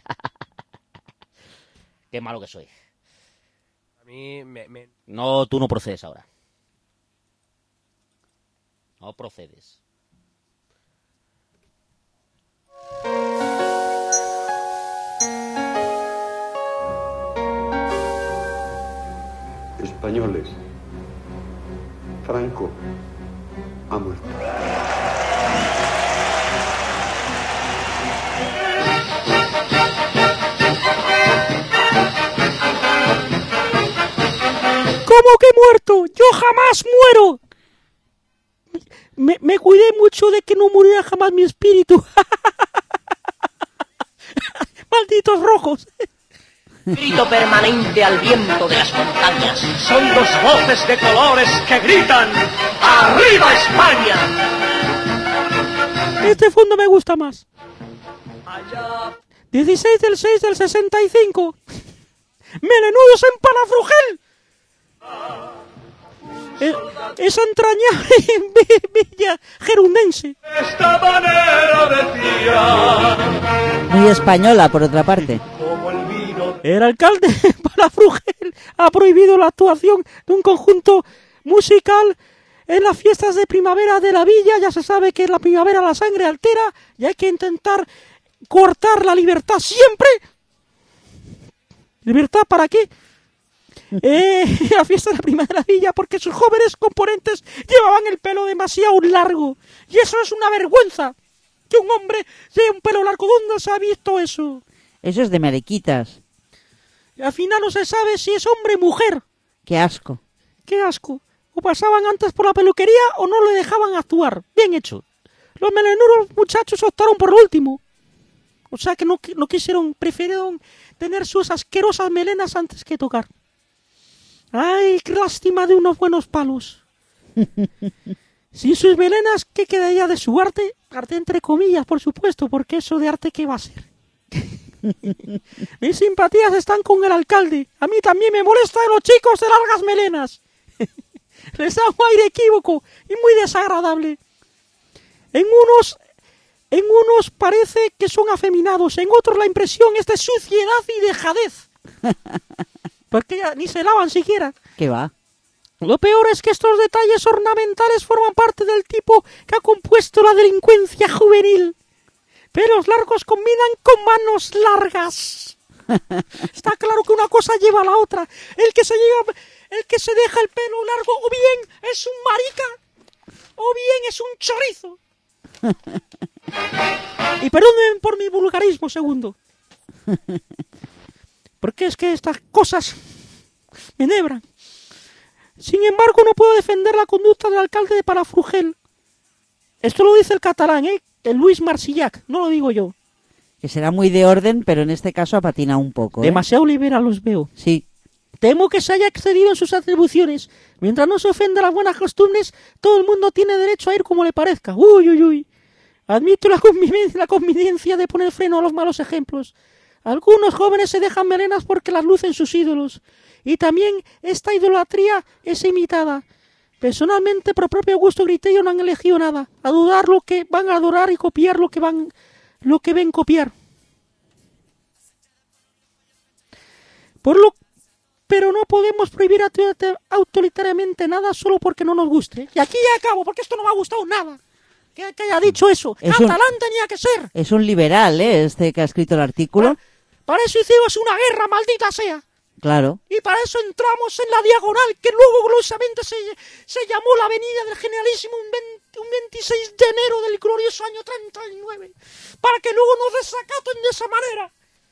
Speaker 2: Qué malo que soy.
Speaker 15: A mí me, me...
Speaker 2: No, tú no procedes ahora. No procedes.
Speaker 16: Españoles, Franco ha muerto.
Speaker 17: ¿Cómo que muerto? ¡Yo jamás muero! Me, me cuidé mucho de que no muriera jamás mi espíritu. ¡Malditos rojos!
Speaker 18: Grito permanente al viento de las montañas.
Speaker 13: Son dos voces de colores que gritan ¡Arriba España!
Speaker 17: Este fondo me gusta más. dieciséis del seis del sesenta y cinco. ¡Melenudos en Palafrugel! Es, es entrañable bella gerundense.
Speaker 13: Esta manera decía.
Speaker 3: Muy española, por otra parte.
Speaker 17: El alcalde de Palafrugel ha prohibido la actuación de un conjunto musical en las fiestas de primavera de la villa. Ya se sabe que en la primavera la sangre altera y hay que intentar cortar la libertad siempre. ¿Libertad para qué? Eh, la fiesta de la primavera de la villa porque sus jóvenes componentes llevaban el pelo demasiado largo. Y eso es una vergüenza. Que un hombre lleve un pelo largo. ¿Dónde se ha visto eso?
Speaker 3: Eso es de mariquitas.
Speaker 17: Y al final no se sabe si es hombre o mujer.
Speaker 3: Qué asco.
Speaker 17: Qué asco. O pasaban antes por la peluquería o no le dejaban actuar. Bien hecho. Los melenudos muchachos optaron por lo último. O sea que no, no quisieron, prefirieron tener sus asquerosas melenas antes que tocar. Ay, qué lástima de unos buenos palos. Sin sus melenas, ¿qué quedaría de su arte? Arte entre comillas, por supuesto, porque eso de arte, ¿qué va a ser? Mis simpatías están con el alcalde. A mí también me molesta de los chicos de largas melenas. Les da un aire equívoco y muy desagradable. En unos, en unos parece que son afeminados, en otros la impresión es de suciedad y dejadez. Porque ya ni se lavan siquiera.
Speaker 3: ¿Qué va?
Speaker 17: Lo peor es que estos detalles ornamentales forman parte del tipo que ha compuesto la delincuencia juvenil. Pelos largos combinan con manos largas. Está claro que una cosa lleva a la otra. El que se lleva, el que se deja el pelo largo o bien es un marica o bien es un chorizo. Y perdonen por mi vulgarismo segundo. Porque es que estas cosas me enhebran. Sin embargo, no puedo defender la conducta del alcalde de Palafrugel. Esto lo dice el catalán, ¿eh? El Luis Marsillac, no lo digo yo.
Speaker 3: Que será muy de orden, pero en este caso ha patinado un poco. ¿eh?
Speaker 17: Demasiado liberal los veo.
Speaker 3: Sí.
Speaker 17: Temo que se haya excedido en sus atribuciones. Mientras no se ofenda las buenas costumbres, todo el mundo tiene derecho a ir como le parezca. Uy, uy, uy. Admito la convivencia, la conveniencia de poner freno a los malos ejemplos. Algunos jóvenes se dejan melenas porque las lucen sus ídolos. Y también esta idolatría es imitada. Personalmente, por propio gusto y criterio, no han elegido nada. A dudar lo que van a adorar y copiar lo que van, lo que ven copiar. Por lo, pero no podemos prohibir autoritariamente nada solo porque no nos guste. Y aquí ya acabo, porque esto no me ha gustado nada. Que, que haya dicho eso.
Speaker 3: Es
Speaker 17: Catalán
Speaker 3: un,
Speaker 17: tenía que ser.
Speaker 3: Es un liberal, ¿eh? Este que ha escrito el artículo.
Speaker 17: Para, para eso hicimos una guerra, maldita sea.
Speaker 3: Claro.
Speaker 17: Y para eso entramos en la diagonal, que luego gloriosamente se, se llamó la avenida del Generalísimo un veintiséis de enero del glorioso año treinta y nueve, para que luego nos desacaten de esa manera.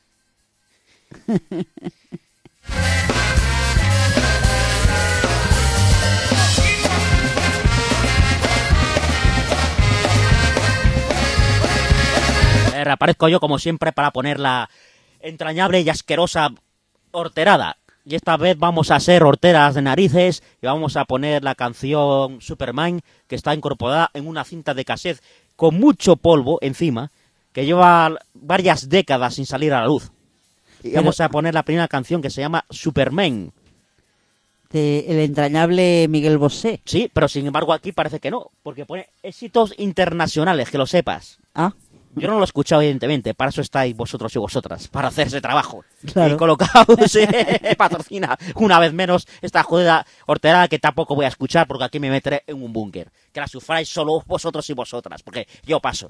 Speaker 2: Eh, reaparezco yo como siempre para poner la entrañable y asquerosa horterada. Y esta vez vamos a ser horteras de narices y vamos a poner la canción Superman, que está incorporada en una cinta de cassette con mucho polvo encima, que lleva varias décadas sin salir a la luz. Y
Speaker 3: Pero...
Speaker 2: vamos a poner la primera canción, que se llama Superman.
Speaker 3: De el entrañable Miguel Bosé.
Speaker 2: Sí, pero sin embargo aquí parece que no, porque pone éxitos internacionales, que lo sepas.
Speaker 3: Ah.
Speaker 2: Yo no lo he escuchado, evidentemente, para eso estáis vosotros y vosotras, para hacer ese trabajo.
Speaker 3: Claro.
Speaker 2: Y colocaos, eh, patrocina una vez menos esta jodida horterada que tampoco voy a escuchar porque aquí me meteré en un búnker. Que la sufráis solo vosotros y vosotras, porque yo paso.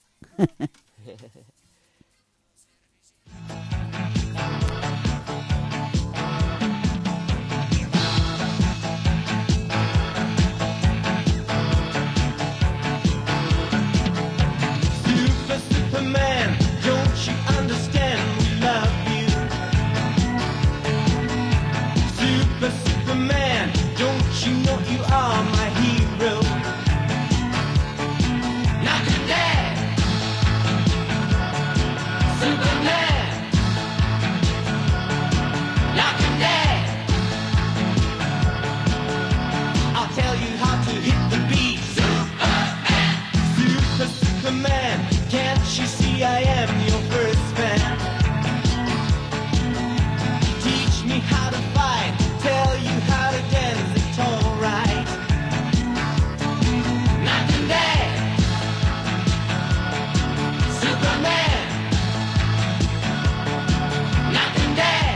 Speaker 11: Superman, don't you understand we love you? Super Superman, don't you know you are my hero? Not today, Superman. Not today. I'll tell you how to hit the beat. Superman, Super Superman. Can't you see I am your first fan? Teach me how to fight, tell you how to dance, it's alright. Not today, Superman. Not today.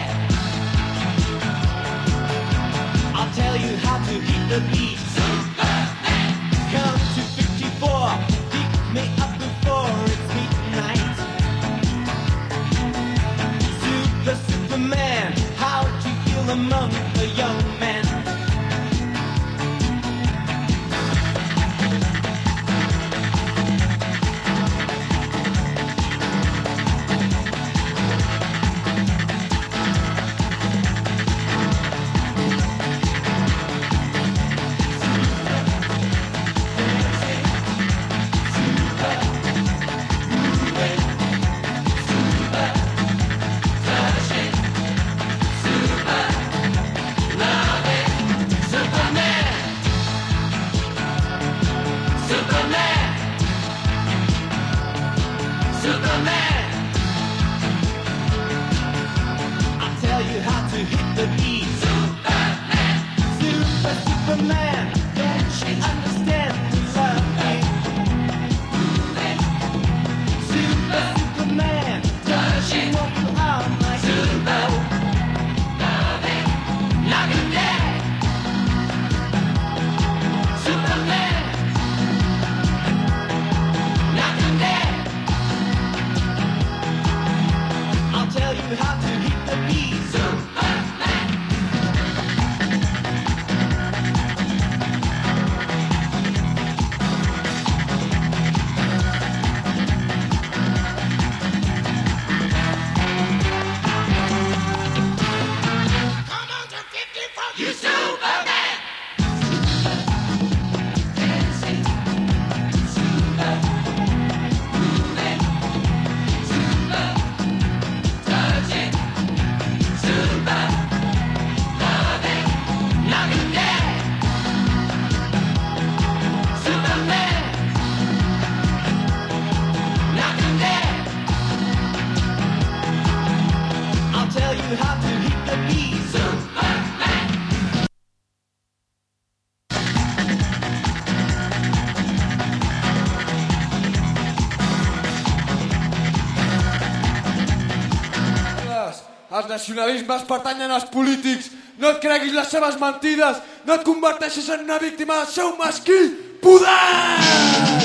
Speaker 11: I'll tell you how to hit the beat. Superman. Come to fifty-four, pick me up before it's midnight. Super Superman, how do you feel among a young man?
Speaker 6: Els nacionalismes pertanyen als polítics. No et creguis les seves mentides. No et converteixis en una víctima del seu mesquí poder!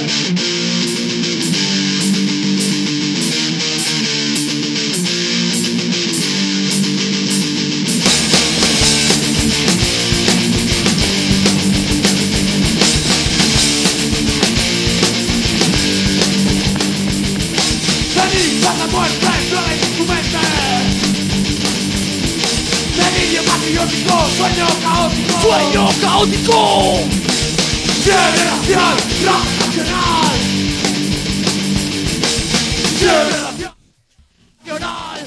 Speaker 6: caótico, sueño caótico, sueño caótico. Fiebre racial, rap nacional. Fiebre racial, nacional.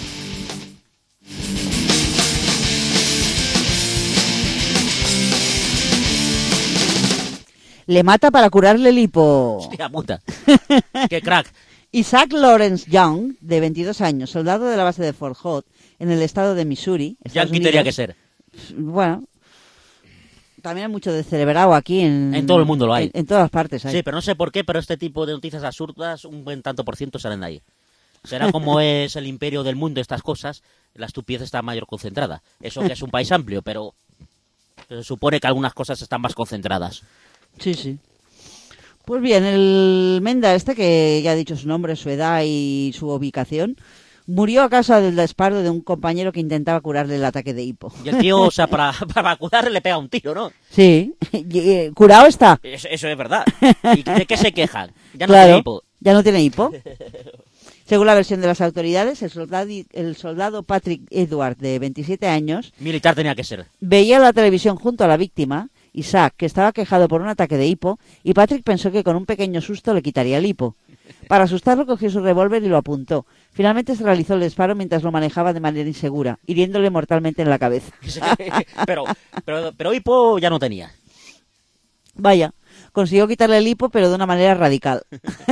Speaker 3: Le mata para curarle el hipo.
Speaker 2: Hostia puta. Qué crack.
Speaker 3: Isaac Lawrence Young, de veintidós años, soldado de la base de Fort Hood, en el estado de Missouri, Estados
Speaker 2: Yankee
Speaker 3: Unidos.
Speaker 2: tenía que ser.
Speaker 3: Bueno, también hay mucho descerebrado aquí en...
Speaker 2: En todo el mundo lo hay.
Speaker 3: En, en todas partes hay.
Speaker 2: Sí, pero no sé por qué, pero este tipo de noticias absurdas, un buen tanto por ciento salen de ahí. Será como es el imperio del mundo, estas cosas, la estupidez está mayor concentrada. Eso que es un país amplio, pero se supone que algunas cosas están más concentradas.
Speaker 3: Sí, sí. Pues bien, el Menda este, que ya ha dicho su nombre, su edad y su ubicación, murió a causa del disparo de un compañero que intentaba curarle el ataque de hipo.
Speaker 2: Y el tío, o sea, para, para curarle le pega un tiro, ¿no?
Speaker 3: Sí, y, eh, curado está.
Speaker 2: Eso, eso es verdad. ¿Y de qué se quejan? Ya no
Speaker 3: Claro,
Speaker 2: tiene hipo.
Speaker 3: Ya no tiene hipo. Según la versión de las autoridades, el soldado, el soldado Patrick Edward, de veintisiete años...
Speaker 2: Militar tenía que ser.
Speaker 3: Veía la televisión junto a la víctima, Isaac, que estaba quejado por un ataque de hipo, y Patrick pensó que con un pequeño susto le quitaría el hipo. Para asustarlo cogió su revólver y lo apuntó. Finalmente se realizó el disparo mientras lo manejaba de manera insegura, hiriéndole mortalmente en la cabeza.
Speaker 2: pero, pero, pero hipo ya no tenía.
Speaker 3: Vaya, consiguió quitarle el hipo, pero de una manera radical.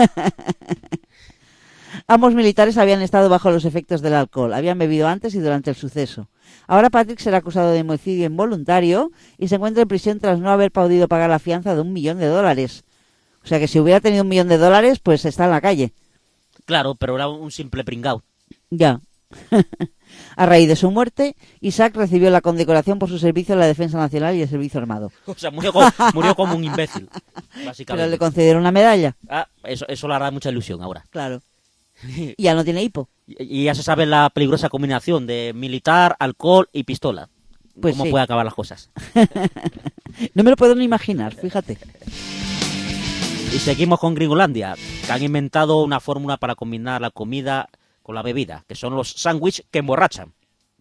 Speaker 3: Ambos militares habían estado bajo los efectos del alcohol, habían bebido antes y durante el suceso. Ahora Patrick será acusado de homicidio involuntario y se encuentra en prisión tras no haber podido pagar la fianza de un millón de dólares. O sea que si hubiera tenido un millón de dólares, pues está en la calle.
Speaker 2: Claro, pero era un simple pringao.
Speaker 3: Ya. A raíz de su muerte, Isaac recibió la condecoración por su servicio en la Defensa Nacional y el Servicio Armado.
Speaker 2: O sea, murió como, murió como un imbécil, básicamente.
Speaker 3: Pero le concedieron una medalla.
Speaker 2: Ah, eso, eso le hará mucha ilusión ahora.
Speaker 3: Claro. Y ya no tiene hipo.
Speaker 2: Y, y ya se sabe la peligrosa combinación de militar, alcohol y pistola.
Speaker 3: Pues
Speaker 2: ¿Cómo
Speaker 3: sí.
Speaker 2: puede acabar las cosas?
Speaker 3: No me lo puedo ni imaginar, fíjate.
Speaker 2: Y seguimos con Gringolandia, que han inventado una fórmula para combinar la comida con la bebida, que son los sándwiches que emborrachan.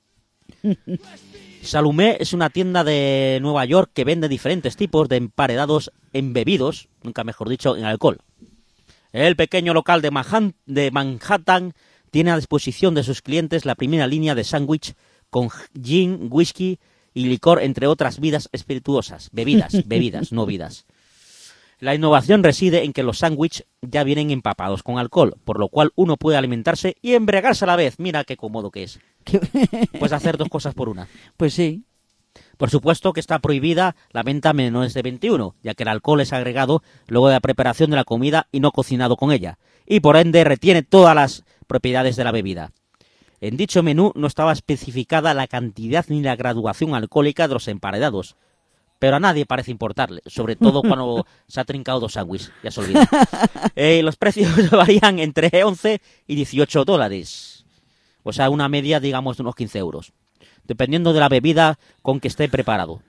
Speaker 2: Salumé es una tienda de Nueva York que vende diferentes tipos de emparedados embebidos, nunca mejor dicho, en alcohol. El pequeño local de Manhattan, de Manhattan tiene a disposición de sus clientes la primera línea de sándwich con gin, whisky y licor, entre otras vidas espirituosas. Bebidas, bebidas, no vidas. La innovación reside en que los sándwiches ya vienen empapados con alcohol, por lo cual uno puede alimentarse y embriagarse a la vez. Mira qué cómodo que es. Puedes hacer dos cosas por una.
Speaker 3: Pues sí.
Speaker 2: Por supuesto que está prohibida la venta a menores de veintiuno, ya que el alcohol es agregado luego de la preparación de la comida y no cocinado con ella, y por ende retiene todas las propiedades de la bebida. En dicho menú no estaba especificada la cantidad ni la graduación alcohólica de los emparedados, pero a nadie parece importarle, sobre todo cuando se ha trincado dos sándwiches, ya se olvida. Eh, los precios varían entre once y dieciocho dólares, o sea, una media, digamos, de unos quince euros. Dependiendo de la bebida con que esté preparado.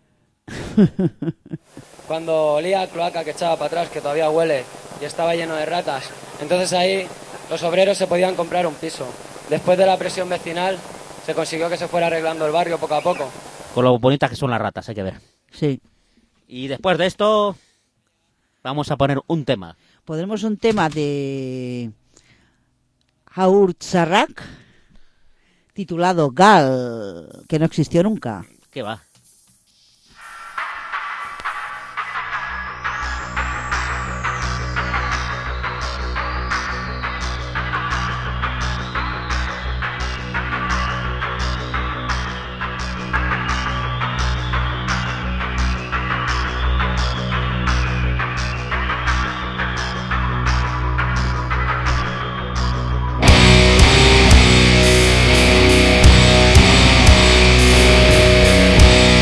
Speaker 15: Cuando olía a cloaca que echaba para atrás, que todavía huele, y estaba lleno de ratas, entonces ahí los obreros se podían comprar un piso. Después de la presión vecinal, se consiguió que se fuera arreglando el barrio poco a poco.
Speaker 2: Con lo bonitas que son las ratas, hay que ver.
Speaker 3: Sí.
Speaker 2: Y después de esto, vamos a poner un tema.
Speaker 3: Podremos un tema de Haur Tzarak, titulado Gal, que no existió nunca.
Speaker 2: ¿Qué va?
Speaker 6: Gal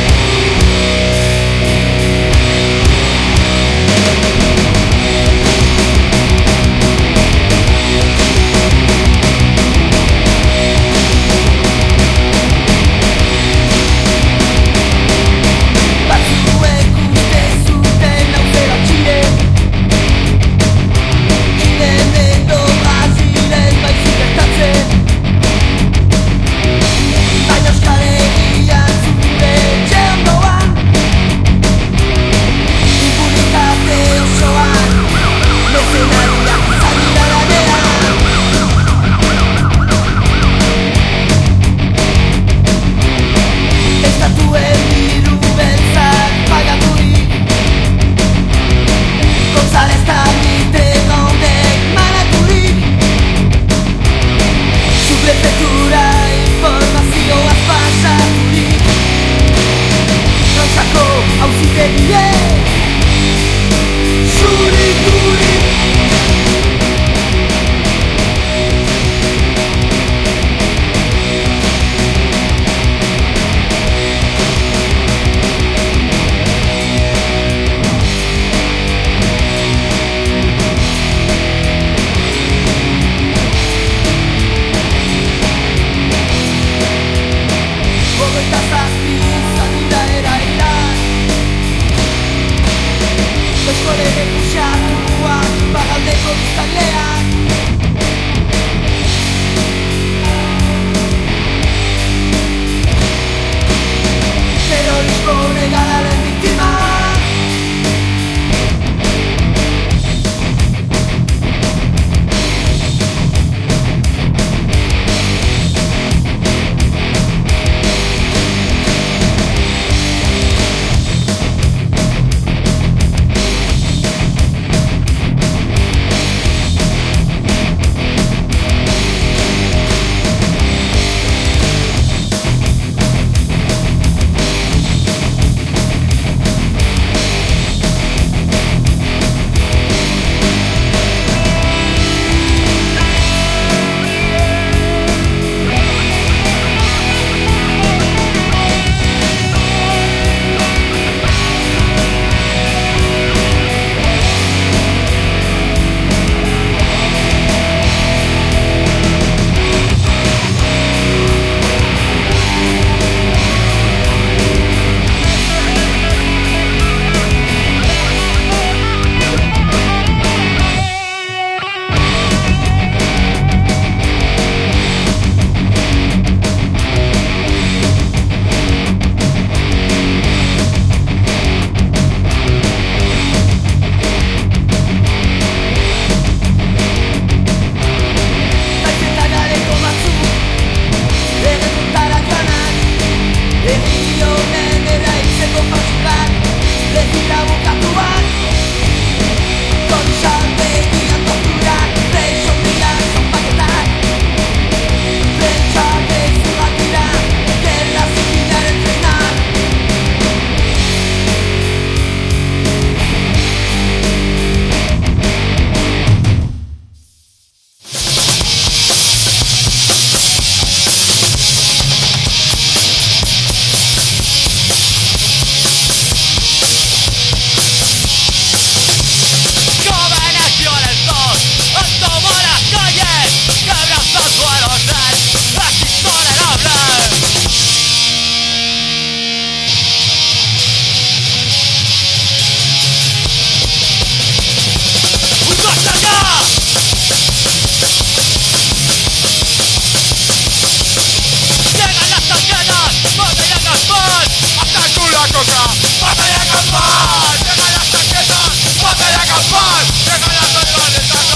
Speaker 13: toca. Batalla campal, deja las tarjetas. Batalla campal, deja las patronetas.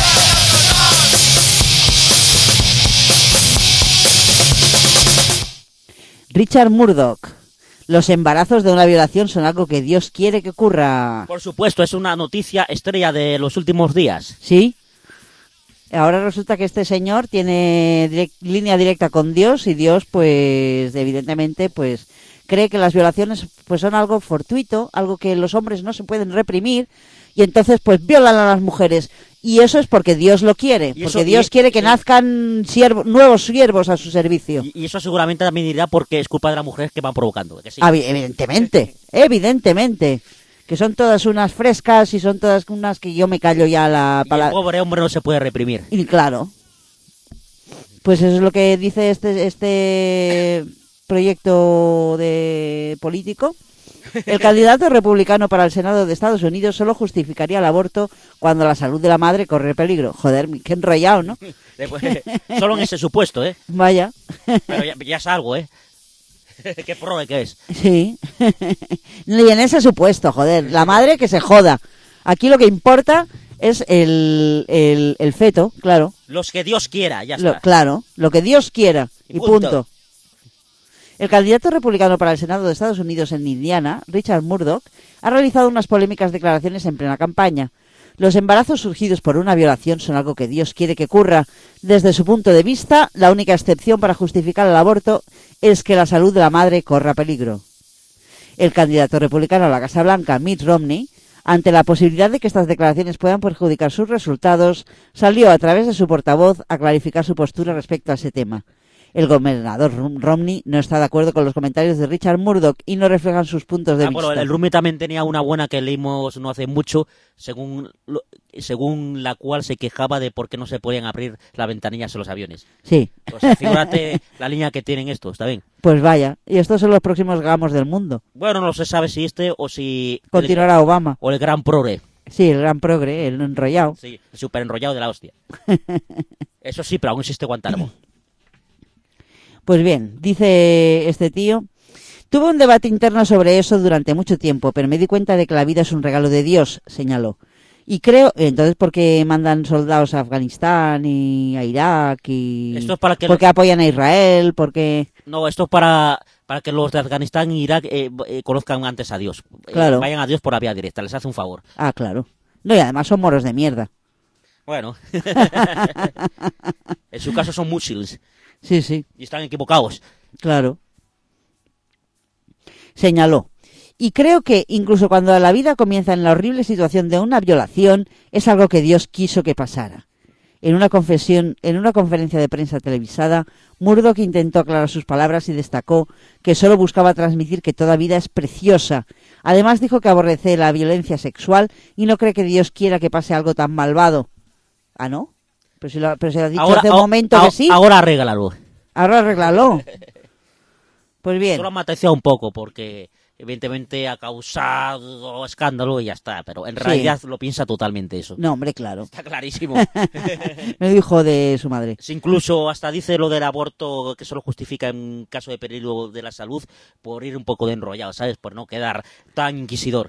Speaker 3: Richard Murdoch. Los embarazos de una violación son algo que Dios quiere que ocurra.
Speaker 2: Por supuesto, es una noticia estrella de los últimos días.
Speaker 3: Sí. Ahora resulta que este señor tiene direct, línea directa con Dios y Dios, pues, evidentemente, pues, cree que las violaciones, pues, son algo fortuito, algo que los hombres no se pueden reprimir y entonces, pues, violan a las mujeres. Y eso es porque Dios lo quiere, porque eso, Dios y, quiere que sí. nazcan siervo, nuevos siervos a su servicio.
Speaker 2: Y, y eso seguramente también dirá porque es culpa de las mujeres que van provocando. Que sí.
Speaker 3: Ah, evidentemente, evidentemente. Que son todas unas frescas y son todas unas que yo me callo ya la palabra.
Speaker 2: El pobre hombre no se puede reprimir.
Speaker 3: Y claro. Pues eso es lo que dice este este proyecto de político. El candidato republicano para el Senado de Estados Unidos solo justificaría el aborto cuando la salud de la madre corre peligro. Joder, qué enrollado, ¿no?
Speaker 2: Después, solo en ese supuesto, ¿eh?
Speaker 3: Vaya.
Speaker 2: Pero ya, ya es algo, ¿eh? Qué prove que es.
Speaker 3: Sí. Y en ese supuesto, joder, la madre que se joda. Aquí lo que importa es el, el, el feto, claro.
Speaker 2: Los que Dios quiera, ya
Speaker 3: lo,
Speaker 2: está.
Speaker 3: Claro, lo que Dios quiera, y, y punto. punto. El candidato republicano para el Senado de Estados Unidos en Indiana, Richard Murdoch, ha realizado unas polémicas declaraciones en plena campaña. Los embarazos surgidos por una violación son algo que Dios quiere que ocurra. Desde su punto de vista, la única excepción para justificar el aborto es que la salud de la madre corra peligro. El candidato republicano a la Casa Blanca, Mitt Romney, ante la posibilidad de que estas declaraciones puedan perjudicar sus resultados, salió a través de su portavoz a clarificar su postura respecto a ese tema. El gobernador Romney no está de acuerdo con los comentarios de Richard Murdoch y no reflejan sus puntos de
Speaker 2: ah,
Speaker 3: vista.
Speaker 2: Bueno, el Romney también tenía una buena que leímos no hace mucho, según lo, según la cual se quejaba de por qué no se podían abrir las ventanillas en los aviones.
Speaker 3: Sí.
Speaker 2: O sea, figúrate la línea que tienen estos, ¿está bien?
Speaker 3: Pues vaya, y estos son los próximos gamos del mundo.
Speaker 2: Bueno, no se sabe si este o si...
Speaker 3: Continuará
Speaker 2: el,
Speaker 3: Obama.
Speaker 2: O el gran progre.
Speaker 3: Sí, el gran progre, el enrollado.
Speaker 2: Sí, el súper enrollado de la hostia. Eso sí, pero aún existe Guantánamo.
Speaker 3: Pues bien, dice este tío, tuve un debate interno sobre eso durante mucho tiempo, pero me di cuenta de que la vida es un regalo de Dios, señaló. Y creo, entonces, ¿por qué mandan soldados a Afganistán y a Irak? Y
Speaker 2: esto es para que
Speaker 3: ¿por qué apoyan a Israel? ¿Por qué?
Speaker 2: No, esto es para, para que los de Afganistán e Irak eh, eh, conozcan antes a Dios.
Speaker 3: Claro.
Speaker 2: Eh, vayan a Dios por la vía directa, les hace un favor.
Speaker 3: Ah, claro. No, y además son moros de mierda.
Speaker 2: Bueno. En su caso son mushils.
Speaker 3: Sí, sí.
Speaker 2: Y están equivocados.
Speaker 3: Claro. Señaló. Y creo que incluso cuando la vida comienza en la horrible situación de una violación, es algo que Dios quiso que pasara. En una confesión, en una conferencia de prensa televisada, Murdoch intentó aclarar sus palabras y destacó que solo buscaba transmitir que toda vida es preciosa. Además dijo que aborrece la violencia sexual y no cree que Dios quiera que pase algo tan malvado. ¿Ah, no? Pero si lo, pero si lo ha dicho
Speaker 2: ahora,
Speaker 3: hace un
Speaker 2: ahora,
Speaker 3: momento
Speaker 2: ahora,
Speaker 3: que sí.
Speaker 2: Ahora arréglalo.
Speaker 3: Ahora arréglalo. Pues bien.
Speaker 2: Solo me ha atención un poco porque evidentemente ha causado escándalo y ya está. Pero en realidad sí. Lo piensa totalmente eso.
Speaker 3: No, hombre, claro.
Speaker 2: Está clarísimo.
Speaker 3: Me dijo de su madre.
Speaker 2: Sí, incluso hasta dice lo del aborto que solo justifica en caso de peligro de la salud por ir un poco de enrollado, ¿sabes? Por no quedar tan inquisidor.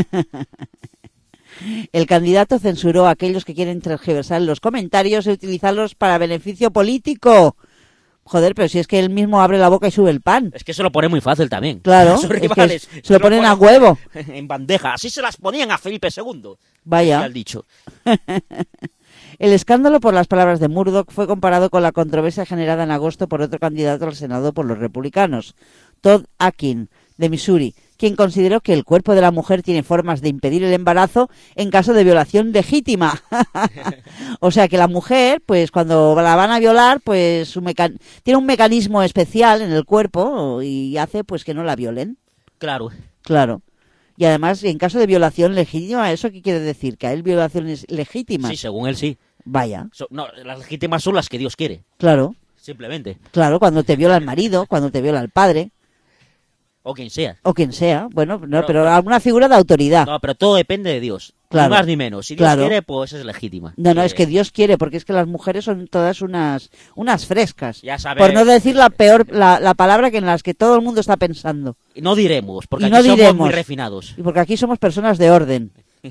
Speaker 3: El candidato censuró a aquellos que quieren tergiversar los comentarios y utilizarlos para beneficio político. Joder, pero si es que él mismo abre la boca y sube el pan.
Speaker 2: Es que se lo pone muy fácil también.
Speaker 3: Claro,
Speaker 2: sus
Speaker 3: es
Speaker 2: rivales,
Speaker 3: que se lo ponen a huevo.
Speaker 2: En bandeja. Así se las ponían a Felipe segundo.
Speaker 3: Vaya.
Speaker 2: Ya el dicho.
Speaker 3: El escándalo por las palabras de Murdoch fue comparado con la controversia generada en agosto por otro candidato al Senado por los republicanos, Todd Akin, de Missouri, quien consideró que el cuerpo de la mujer tiene formas de impedir el embarazo en caso de violación legítima. O sea que la mujer, pues cuando la van a violar, pues su mecan... tiene un mecanismo especial en el cuerpo y hace pues que no la violen.
Speaker 2: Claro.
Speaker 3: Claro. Y además, en caso de violación legítima, ¿eso qué quiere decir? ¿Que hay violaciones legítimas?
Speaker 2: Sí, según él sí.
Speaker 3: Vaya.
Speaker 2: So, no, las legítimas son las que Dios quiere.
Speaker 3: Claro.
Speaker 2: Simplemente.
Speaker 3: Claro, cuando te viola el marido, cuando te viola el padre.
Speaker 2: O quien sea.
Speaker 3: O quien sea, bueno, no,
Speaker 2: Pero-
Speaker 3: pero alguna figura de autoridad.
Speaker 2: No, pero todo depende de Dios.
Speaker 3: Claro.
Speaker 2: Ni más ni menos. Si Dios
Speaker 3: Claro.
Speaker 2: quiere, pues es legítima.
Speaker 3: No, no,
Speaker 2: Eh,
Speaker 3: es que Dios quiere, porque es que las mujeres son todas unas unas frescas.
Speaker 2: Ya sabes.
Speaker 3: Por no decir la peor, la, la palabra que en las que todo el mundo está pensando.
Speaker 2: No diremos, porque
Speaker 3: Y
Speaker 2: aquí
Speaker 3: no
Speaker 2: somos
Speaker 3: diremos.
Speaker 2: muy refinados.
Speaker 3: Y porque aquí somos personas de orden.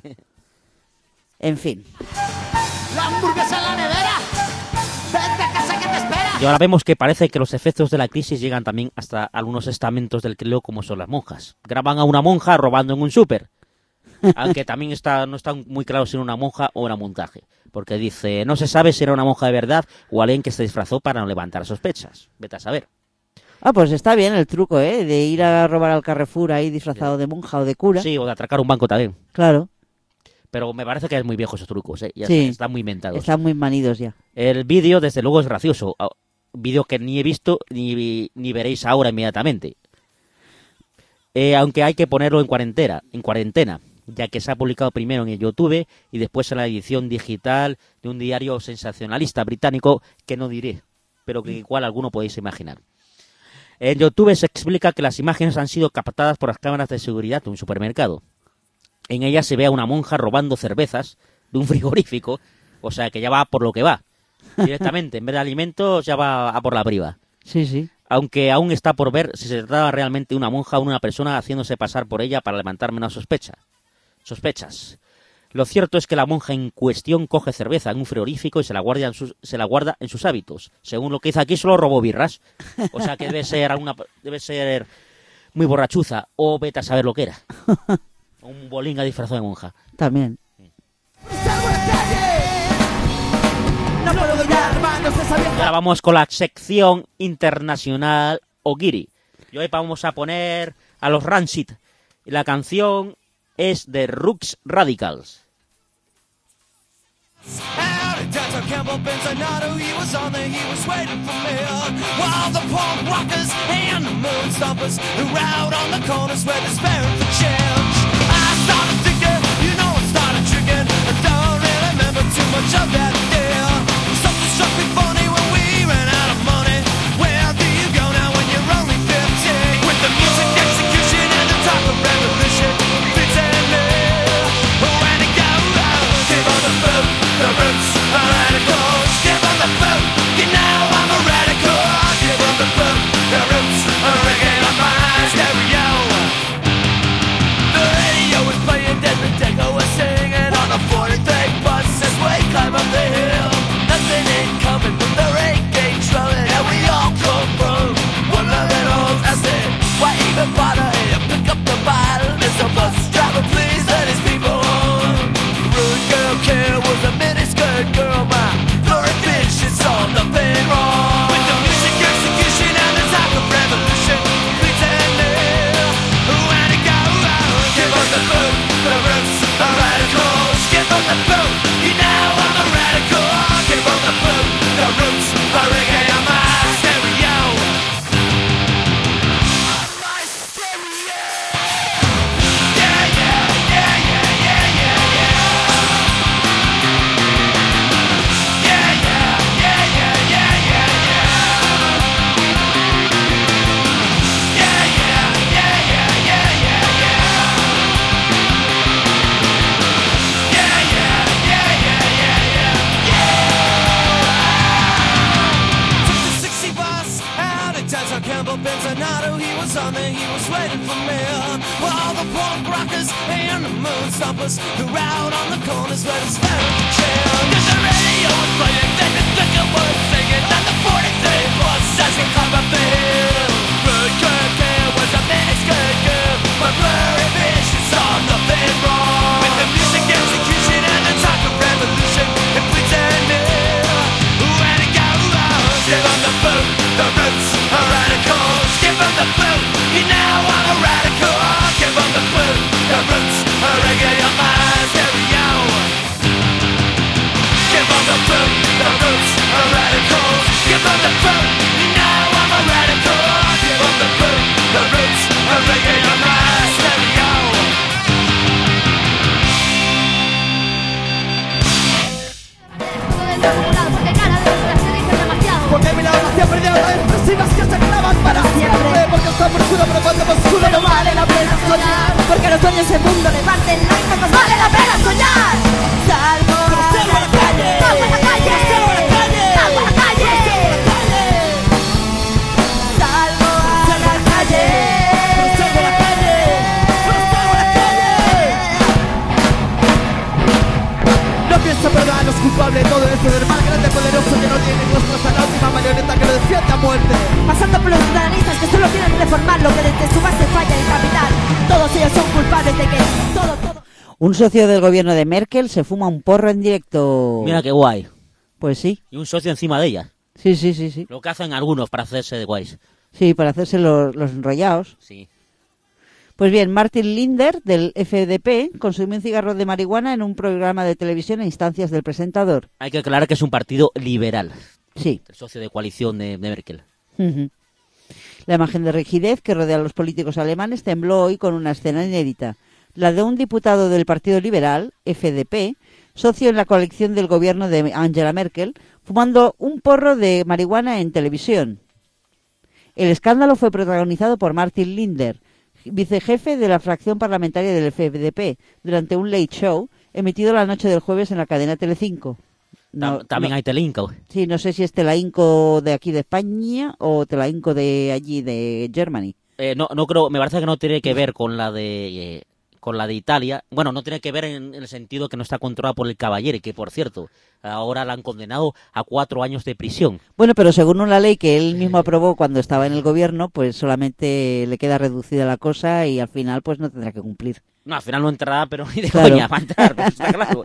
Speaker 3: En fin.
Speaker 4: La hamburguesa en la nevera. Vete a casa que te espera.
Speaker 2: Y ahora vemos que parece que los efectos de la crisis llegan también hasta algunos estamentos del clero, como son las monjas. Graban a una monja robando en un súper. Aunque también está, no está muy claro si era una monja o era montaje. Porque dice, no se sabe si era una monja de verdad o alguien que se disfrazó para no levantar sospechas. Vete a saber.
Speaker 3: Ah, pues está bien el truco, ¿eh? De ir a robar al Carrefour ahí disfrazado de monja o de cura.
Speaker 2: Sí, o de atracar un banco también.
Speaker 3: Claro.
Speaker 2: Pero me parece que es muy viejo esos trucos, ¿eh? Ya
Speaker 3: Sí.
Speaker 2: están muy inventados.
Speaker 3: Están muy manidos ya.
Speaker 2: El vídeo, desde luego, es gracioso. Ah, Vídeo que ni he visto ni, ni veréis ahora inmediatamente. Eh, aunque hay que ponerlo en cuarentena, en cuarentena, ya que se ha publicado primero en el YouTube y después en la edición digital de un diario sensacionalista británico que no diré, pero que igual alguno podéis imaginar. En YouTube se explica que las imágenes han sido captadas por las cámaras de seguridad de un supermercado. En ellas se ve a una monja robando cervezas de un frigorífico, o sea que ya va por lo que va. Directamente, en vez de alimentos, ya va a por la priva.
Speaker 3: Sí, sí.
Speaker 2: Aunque aún está por ver si se trataba realmente de una monja o una persona haciéndose pasar por ella para levantar menos sospecha. sospechas. Lo cierto es que la monja en cuestión coge cerveza en un frigorífico y se la guarda en sus, se la guarda en sus hábitos. Según lo que dice aquí, solo robó birras. O sea que debe ser alguna, debe ser muy borrachuza o vete a saber lo que era. Un bolinga disfrazado de monja.
Speaker 3: También.
Speaker 4: No puedo brillar, manos de
Speaker 2: Y ahora vamos con la sección internacional Ogiri. Y hoy vamos a poner a los Rancid. Y la canción es de Rux Radicals.
Speaker 13: Howdy, Doctor Campbell Benzanato, he was on there, he was waiting for me. While the punk rockers and the moon stompers who were out on the corners were despairing for change. I started thinking, you know, I started drinking. I don't really remember too much of that day. Something struck me funny when we ran out of money. Where do you go now when you're only fifteen? With the music execution and the talk of revolution, pretend me. When it go out, give on the boat. The roots are radicals. Give on the boat. You know I'm a radical. Give on the boat. The roots are ringing on my stereo. The radio is playing Desmond Deco was singing on the forty-three bus as we climb up the hill. Nothing ain't coming from the rate gauge rolling, and we all come from one little acid. Why even bother to pick up the bottle? There's a bus driver, please let his people on. Rude girl care was a miniskirt girl, my blurry bitch, she saw nothing wrong. With the music execution and the talk of revolution, pretending when it go out. Give us the boot, the roots are radicals. Give us the boot, you know I'm a radical. Give us the boot, the roots are ringing on my stereo. On my stereo. Yeah, yeah, yeah, yeah, yeah, yeah, yeah. Yeah, yeah, yeah, yeah, yeah, yeah, yeah. Yeah, yeah, yeah, yeah, yeah, yeah, yeah. Yeah, yeah, yeah, yeah, yeah, yeah, yeah. Took the sixty bus out of downtown Campbell Benzanato. He was on there, he was waiting for me. While the punk rockers and the moon stompers who were out on the corners where the staring for change. Cause the radio was playing, then the thicker was singing, and the forty-three bus as we climb up the hill. Rude girl there was a miniskirt girl, but blurry vision saw nothing wrong. With the music execution and the talk of revolution, and pretending when it go out. Give them the boot, the roots are radicals. Give them the boot, you know I'm a radical. Give them the boot, the roots are reggae on my stereo. Give them the boot, the roots are radicals. Give them the boot, you know I'm a radical. Give them the boot, the roots are reggae on my stereo.
Speaker 9: Porque cada vez las dicen demasiado.
Speaker 8: Porque mi lado
Speaker 11: Bienvenidos a expresivas que se clavan para siempre. Porque está por oscuro, pero cuando más oscuro no vale la pena soñar. Porque los sueños el mundo levanten la y más vale la pena soñar. Salgo a la calle, salgo a la calle, salgo a la calle, salgo a la calle, salgo a la calle, salgo a la calle, salgo a la calle. No pienso perdonar, no es culpable todo esto del mal grande poderoso que no tiene rostro hasta la última marioneta que lo defiende a muerte. Pasando por los ciudadanistas que solo quieren reformar lo que desde su base falla en capital. Todos ellos son culpables de que todo, todo...
Speaker 3: Un socio del gobierno de Merkel se fuma un porro en directo.
Speaker 2: Mira qué guay.
Speaker 3: Pues sí.
Speaker 2: Y un socio encima de ella.
Speaker 3: Sí, sí, sí, sí.
Speaker 2: Lo que hacen algunos para hacerse de guays.
Speaker 3: Sí, para hacerse los, los enrollados.
Speaker 2: Sí.
Speaker 3: Pues bien, Martin Linder, del F D P, consumió un cigarro de marihuana en un programa de televisión a instancias del presentador.
Speaker 2: Hay que aclarar que es un partido liberal.
Speaker 3: Sí.
Speaker 2: El socio de coalición de, de Merkel.
Speaker 3: Uh-huh. La imagen de rigidez que rodea a los políticos alemanes tembló hoy con una escena inédita. La de un diputado del Partido Liberal, F D P, socio en la coalición del gobierno de Angela Merkel, fumando un porro de marihuana en televisión. El escándalo fue protagonizado por Martin Linder, vicejefe de la fracción parlamentaria del F D P, durante un late show emitido la noche del jueves en la cadena Telecinco.
Speaker 2: No, También no, hay Teleinco.
Speaker 3: Sí, no sé si es Teleinco de aquí de España o Teleinco de allí de Germany.
Speaker 2: Eh, no, no creo, me parece que no tiene que ver con la de eh, con la de Italia. Bueno, no tiene que ver en, en el sentido que no está controlada por el Cavaliere, que por cierto, ahora la han condenado a cuatro años de prisión.
Speaker 3: Bueno, pero según una ley que él mismo aprobó cuando estaba en el gobierno, pues solamente le queda reducida la cosa y al final pues no tendrá que cumplir.
Speaker 2: No, al final no entrará, pero ni de
Speaker 3: claro.
Speaker 2: coña va a entrar, pues está claro.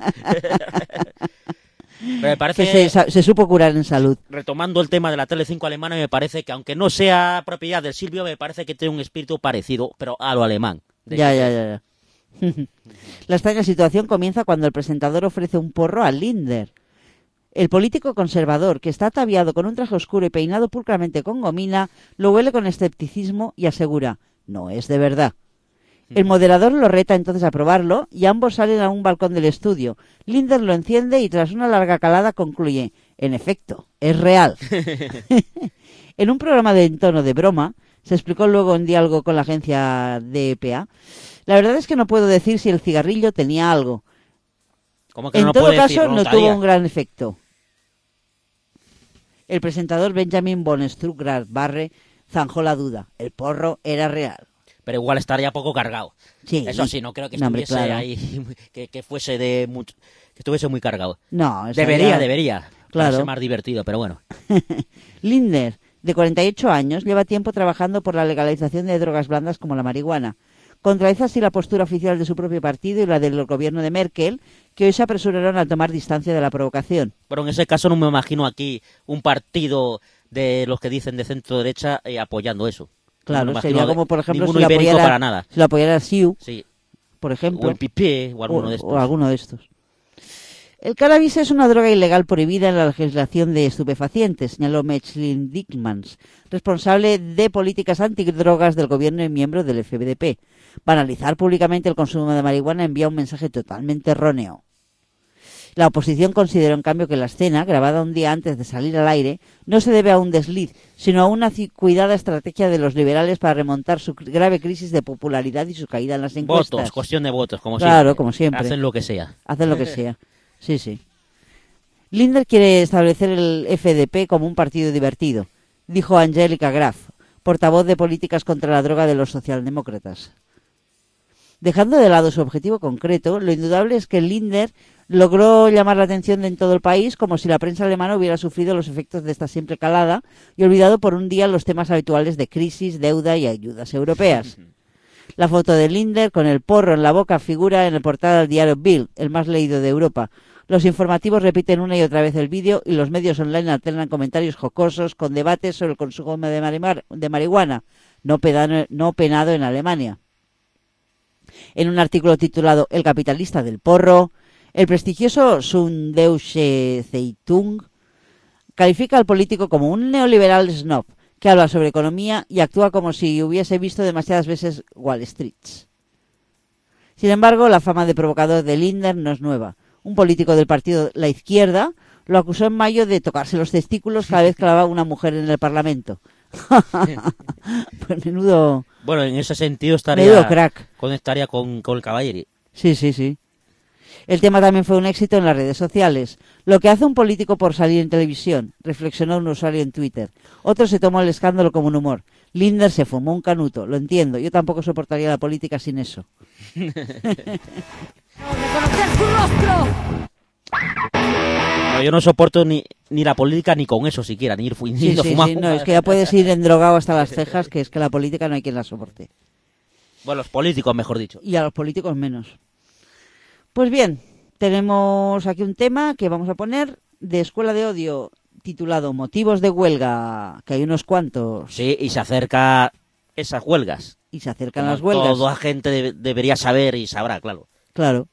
Speaker 2: Pero me parece
Speaker 3: que se, se supo curar en salud.
Speaker 2: Retomando el tema de la Telecinco alemana, me parece que aunque no sea propiedad del Silvio, me parece que tiene un espíritu parecido, pero a lo alemán.
Speaker 3: Ya, ya, ya, ya. La extraña situación comienza cuando el presentador ofrece un porro a Linder. El político conservador, que está ataviado con un traje oscuro y peinado pulcramente con gomina, lo huele con escepticismo y asegura, no es de verdad. El moderador lo reta entonces a probarlo y ambos salen a un balcón del estudio. Linder lo enciende y tras una larga calada concluye, en efecto, es real. En un programa de en tono de broma, se explicó luego en diálogo con la agencia D P A, la verdad es que no puedo decir si el cigarrillo tenía algo.
Speaker 2: ¿Cómo que
Speaker 3: en
Speaker 2: no
Speaker 3: todo
Speaker 2: puede
Speaker 3: caso,
Speaker 2: decir?
Speaker 3: no tuvo un gran efecto. El presentador Benjamin von Stuttgart Barre zanjó la duda. El porro era real.
Speaker 2: Pero igual estaría poco cargado.
Speaker 3: Sí.
Speaker 2: Eso sí, no creo que
Speaker 3: no,
Speaker 2: estuviese
Speaker 3: hombre, claro.
Speaker 2: ahí, que, que fuese de mucho, que estuviese muy cargado.
Speaker 3: No,
Speaker 2: debería,
Speaker 3: ya...
Speaker 2: debería.
Speaker 3: Claro.
Speaker 2: Para ser más divertido, pero bueno.
Speaker 3: Linder, de cuarenta y ocho años, lleva tiempo trabajando por la legalización de drogas blandas como la marihuana. Contradice así la postura oficial de su propio partido y la del gobierno de Merkel, que hoy se apresuraron a tomar distancia de la provocación.
Speaker 2: Pero en ese caso no me imagino aquí un partido de los que dicen de centro derecha eh, apoyando eso.
Speaker 3: Claro,
Speaker 2: no
Speaker 3: sería como, por ejemplo, si lo,
Speaker 2: apoyara,
Speaker 3: para
Speaker 2: nada.
Speaker 3: si lo apoyara S I U,
Speaker 2: sí.
Speaker 3: por ejemplo.
Speaker 2: O el P P, o alguno
Speaker 3: o,
Speaker 2: de estos.
Speaker 3: O alguno de estos. El cannabis es una droga ilegal prohibida en la legislación de estupefacientes, señaló Mechlin Dickmans, responsable de políticas antidrogas del gobierno y miembro del F D P. Banalizar públicamente el consumo de marihuana envía un mensaje totalmente erróneo. La oposición consideró, en cambio, que la escena, grabada un día antes de salir al aire, no se debe a un desliz, sino a una cuidada estrategia de los liberales para remontar su grave crisis de popularidad y su caída en las encuestas.
Speaker 2: Votos, cuestión de votos, como
Speaker 3: claro,
Speaker 2: siempre.
Speaker 3: Claro, como siempre.
Speaker 2: Hacen lo que sea.
Speaker 3: Hacen lo que sea. Sí, sí. Linder quiere establecer el F D P como un partido divertido, dijo Angelica Graf, portavoz de políticas contra la droga de los socialdemócratas. Dejando de lado su objetivo concreto, lo indudable es que Linder logró llamar la atención de en todo el país, como si la prensa alemana hubiera sufrido los efectos de esta simple calada y olvidado por un día los temas habituales de crisis, deuda y ayudas europeas. La foto de Linder con el porro en la boca figura en el portada del diario Bild, el más leído de Europa. Los informativos repiten una y otra vez el vídeo y los medios online alternan comentarios jocosos con debates sobre el consumo de, marimar, de marihuana, no, pedano, no penado en Alemania. En un artículo titulado El capitalista del porro, el prestigioso Süddeutsche Zeitung califica al político como un neoliberal snob que habla sobre economía y actúa como si hubiese visto demasiadas veces Wall Street. Sin embargo, la fama de provocador de Linder no es nueva. Un político del partido La Izquierda lo acusó en mayo de tocarse los testículos cada vez que hablaba una mujer en el Parlamento. Pues menudo...
Speaker 2: Bueno, en ese sentido estaría...
Speaker 3: Menudo crack.
Speaker 2: Conectaría con, con el Caballero.
Speaker 3: Sí, sí, sí. El tema también fue un éxito en las redes sociales. Lo que hace un político por salir en televisión, reflexionó un usuario en Twitter. Otro se tomó el escándalo como un humor. Linder se fumó un canuto, lo entiendo. Yo tampoco soportaría la política sin eso.
Speaker 9: ¡Reconocer su rostro!
Speaker 2: No, yo no soporto ni, ni la política ni con eso siquiera, ni ir fu- ni
Speaker 3: Sí,
Speaker 2: ir
Speaker 3: sí,
Speaker 2: fumar.
Speaker 3: sí, no, es que ya puedes ir endrogado hasta las cejas, que es que la política no hay quien la soporte.
Speaker 2: Bueno, los políticos, mejor dicho.
Speaker 3: Y a los políticos menos. Pues bien, tenemos aquí un tema que vamos a poner de Escuela de Odio, titulado Motivos de huelga, que hay unos cuantos.
Speaker 2: Sí, y se acerca esas huelgas.
Speaker 3: Y se acercan
Speaker 2: Como
Speaker 3: las huelgas.
Speaker 2: Toda gente de- debería saber y sabrá, claro.
Speaker 3: Claro.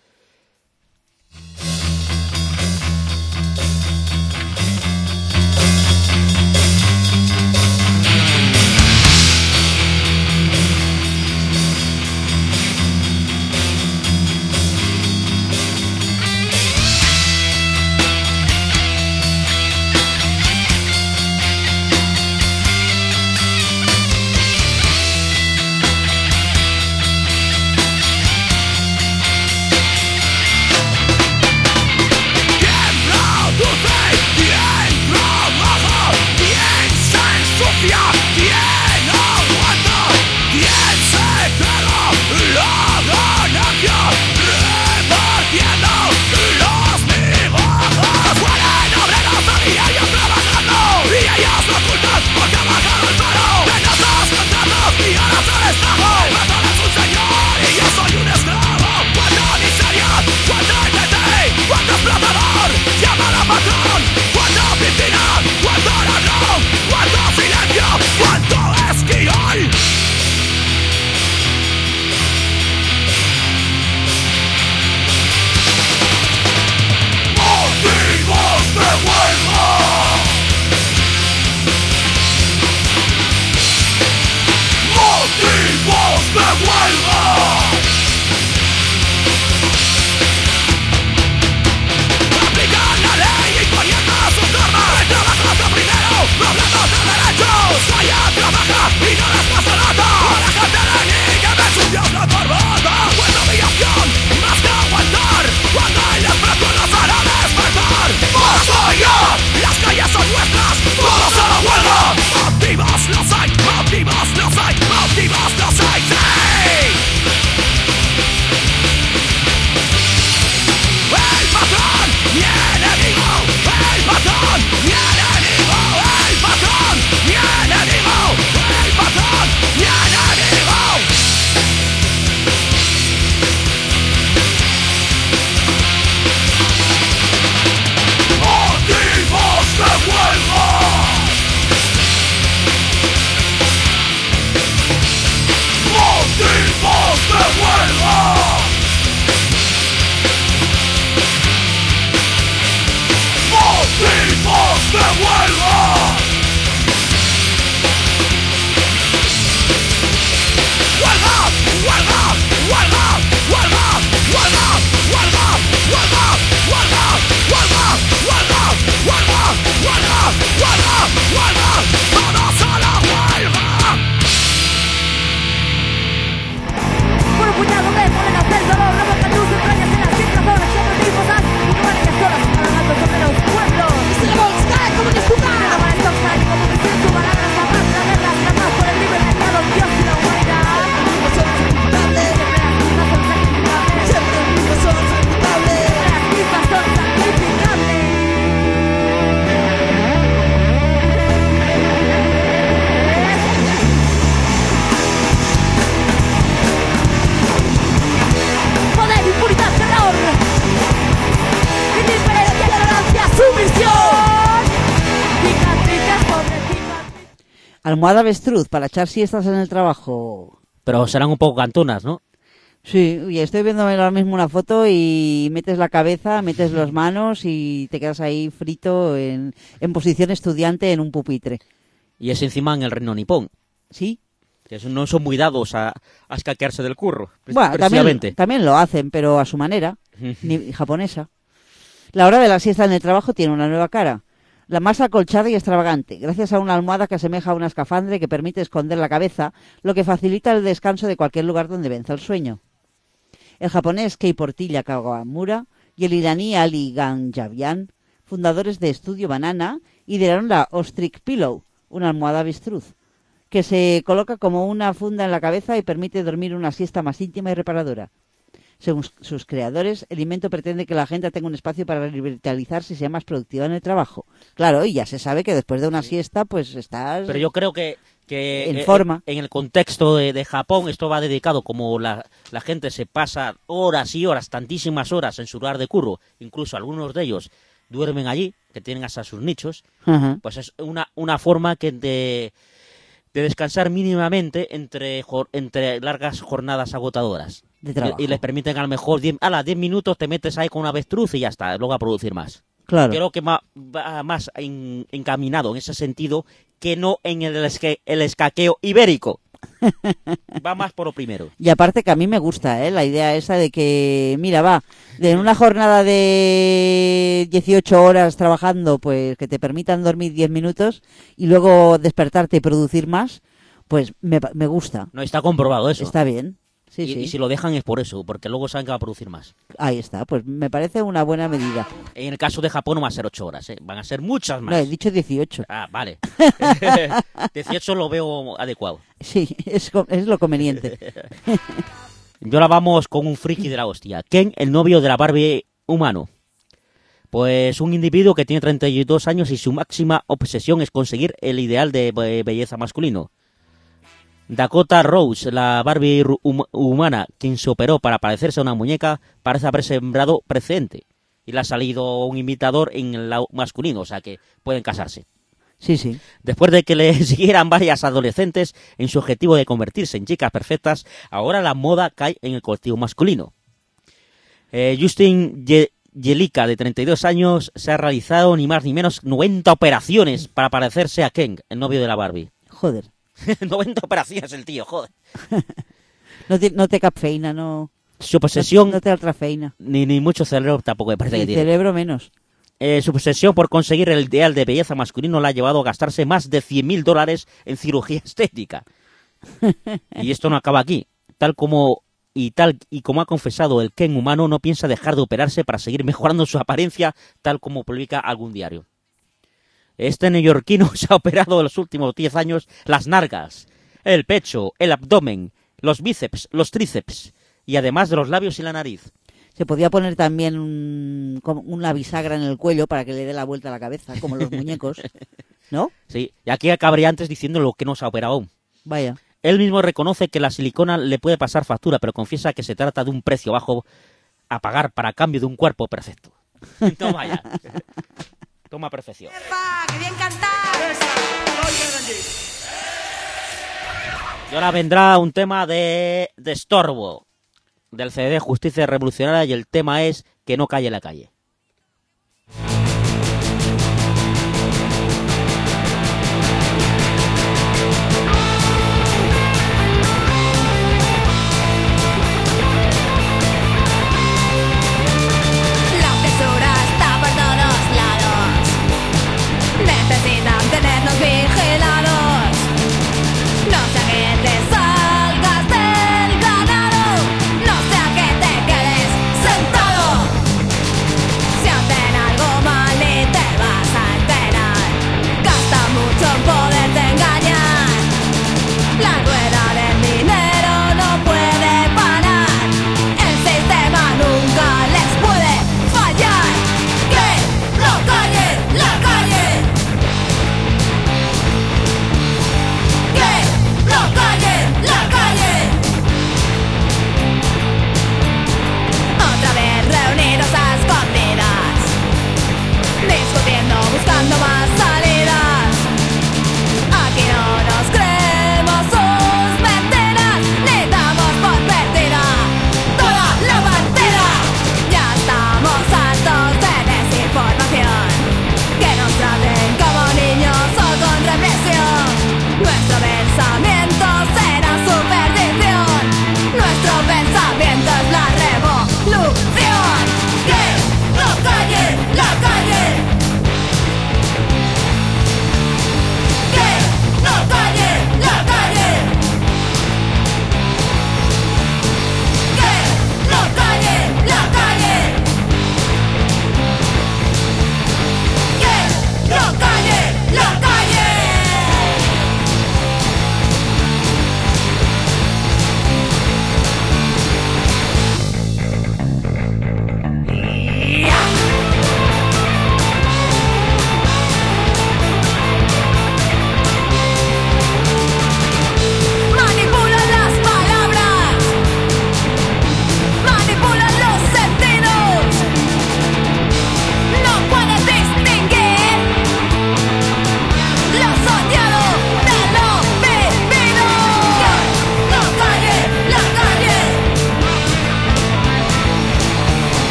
Speaker 3: Almohada avestruz para echar siestas en el trabajo.
Speaker 2: Pero serán un poco cantonas, ¿no?
Speaker 3: Sí, y estoy viéndome ahora mismo una foto y metes la cabeza, metes las manos y te quedas ahí frito en, en posición estudiante en un pupitre.
Speaker 2: Y es encima en el reino nipón.
Speaker 3: Sí.
Speaker 2: Que eso no son muy dados a, a escaquearse del curro.
Speaker 3: Bueno, también, también lo hacen, pero a su manera, ni japonesa. La hora de la siesta en el trabajo tiene una nueva cara. La más acolchada y extravagante, gracias a una almohada que asemeja a una escafandra que permite esconder la cabeza, lo que facilita el descanso de cualquier lugar donde venza el sueño. El japonés Kei Portilla Kawamura y el iraní Ali Ganjavian, fundadores de Estudio Banana, idearon la Ostrich Pillow, una almohada avestruz, que se coloca como una funda en la cabeza y permite dormir una siesta más íntima y reparadora. Según sus creadores, el invento pretende que la gente tenga un espacio para revitalizarse y sea más productiva en el trabajo. Claro, y ya se sabe que después de una siesta, pues estás...
Speaker 2: Pero yo creo que, que
Speaker 3: en forma.
Speaker 2: En, en el contexto de, de Japón, esto va dedicado, como la, la gente se pasa horas y horas, tantísimas horas en su lugar de curro, incluso algunos de ellos duermen allí, que tienen hasta sus nichos, uh-huh. Pues es una, una forma que de, de descansar mínimamente entre, entre largas jornadas agotadoras.
Speaker 3: De trabajo.
Speaker 2: Y, y les permiten a lo mejor, diez, a las diez minutos te metes ahí con una avestruz y ya está, luego a producir más.
Speaker 3: Claro.
Speaker 2: Creo que va, va más en, encaminado en ese sentido que no en el, esque, el escaqueo ibérico. Va más por lo primero.
Speaker 3: Y aparte que a mí me gusta, ¿eh? La idea esa de que, mira, va, de una jornada de dieciocho horas trabajando, pues que te permitan dormir diez minutos y luego despertarte y producir más, pues me, me gusta.
Speaker 2: No, está comprobado eso.
Speaker 3: Está bien. Sí,
Speaker 2: y,
Speaker 3: sí.
Speaker 2: y si lo dejan es por eso, porque luego saben que va a producir más.
Speaker 3: Ahí está, pues me parece una buena medida.
Speaker 2: En el caso de Japón no va a ser ocho horas, ¿eh? Van a ser muchas más.
Speaker 3: No, he dicho dieciocho.
Speaker 2: Ah, vale. dieciocho lo veo adecuado.
Speaker 3: Sí, es, es lo conveniente.
Speaker 2: Y ahora vamos con un friki de la hostia. Ken, el novio de la Barbie humano. Pues un individuo que tiene treinta y dos años y su máxima obsesión es conseguir el ideal de belleza masculino. Dakota Rose, la Barbie hum humana, quien se operó para parecerse a una muñeca, parece haber sembrado precedente. Y le ha salido un imitador en el lado masculino, o sea que pueden casarse.
Speaker 3: Sí, sí.
Speaker 2: Después de que le siguieran varias adolescentes en su objetivo de convertirse en chicas perfectas, ahora la moda cae en el colectivo masculino. Eh, Justin Ye Yelica, de treinta y dos años, se ha realizado ni más ni menos noventa operaciones para parecerse a Ken, el novio de la Barbie.
Speaker 3: Joder.
Speaker 2: noventa operaciones el tío, joder.
Speaker 3: no, te, no te cafeína, no...
Speaker 2: Su posesión...
Speaker 3: No, no te da cafeína.
Speaker 2: Ni, ni mucho cerebro tampoco me parece
Speaker 3: ni
Speaker 2: que tiene.
Speaker 3: cerebro menos.
Speaker 2: Eh, su posesión por conseguir el ideal de belleza masculino la ha llevado a gastarse más de cien mil dólares en cirugía estética. Y esto no acaba aquí. Tal como... Y tal y como ha confesado el Ken humano, no piensa dejar de operarse para seguir mejorando su apariencia, tal como publica algún diario. Este neoyorquino se ha operado en los últimos diez años las nalgas, el pecho, el abdomen, los bíceps, los tríceps y además de los labios y la nariz.
Speaker 3: Se podía poner también un, una bisagra en el cuello para que le dé la vuelta a la cabeza, como los muñecos, ¿no?
Speaker 2: Sí, y aquí acabaría antes diciendo lo que no se ha operado aún.
Speaker 3: Vaya.
Speaker 2: Él mismo reconoce que la silicona le puede pasar factura, pero confiesa que se trata de un precio bajo a pagar para cambio de un cuerpo perfecto. Toma ya. Toma perfección.
Speaker 9: ¡Epa! ¡Qué bien cantar!
Speaker 2: Y ahora vendrá un tema de, de estorbo del C D Justicia Revolucionaria y el tema es Que no calle la calle.
Speaker 9: Necesitan tenernos vigilados. No sea que te salgas del ganado, no sea que te quedes sentado.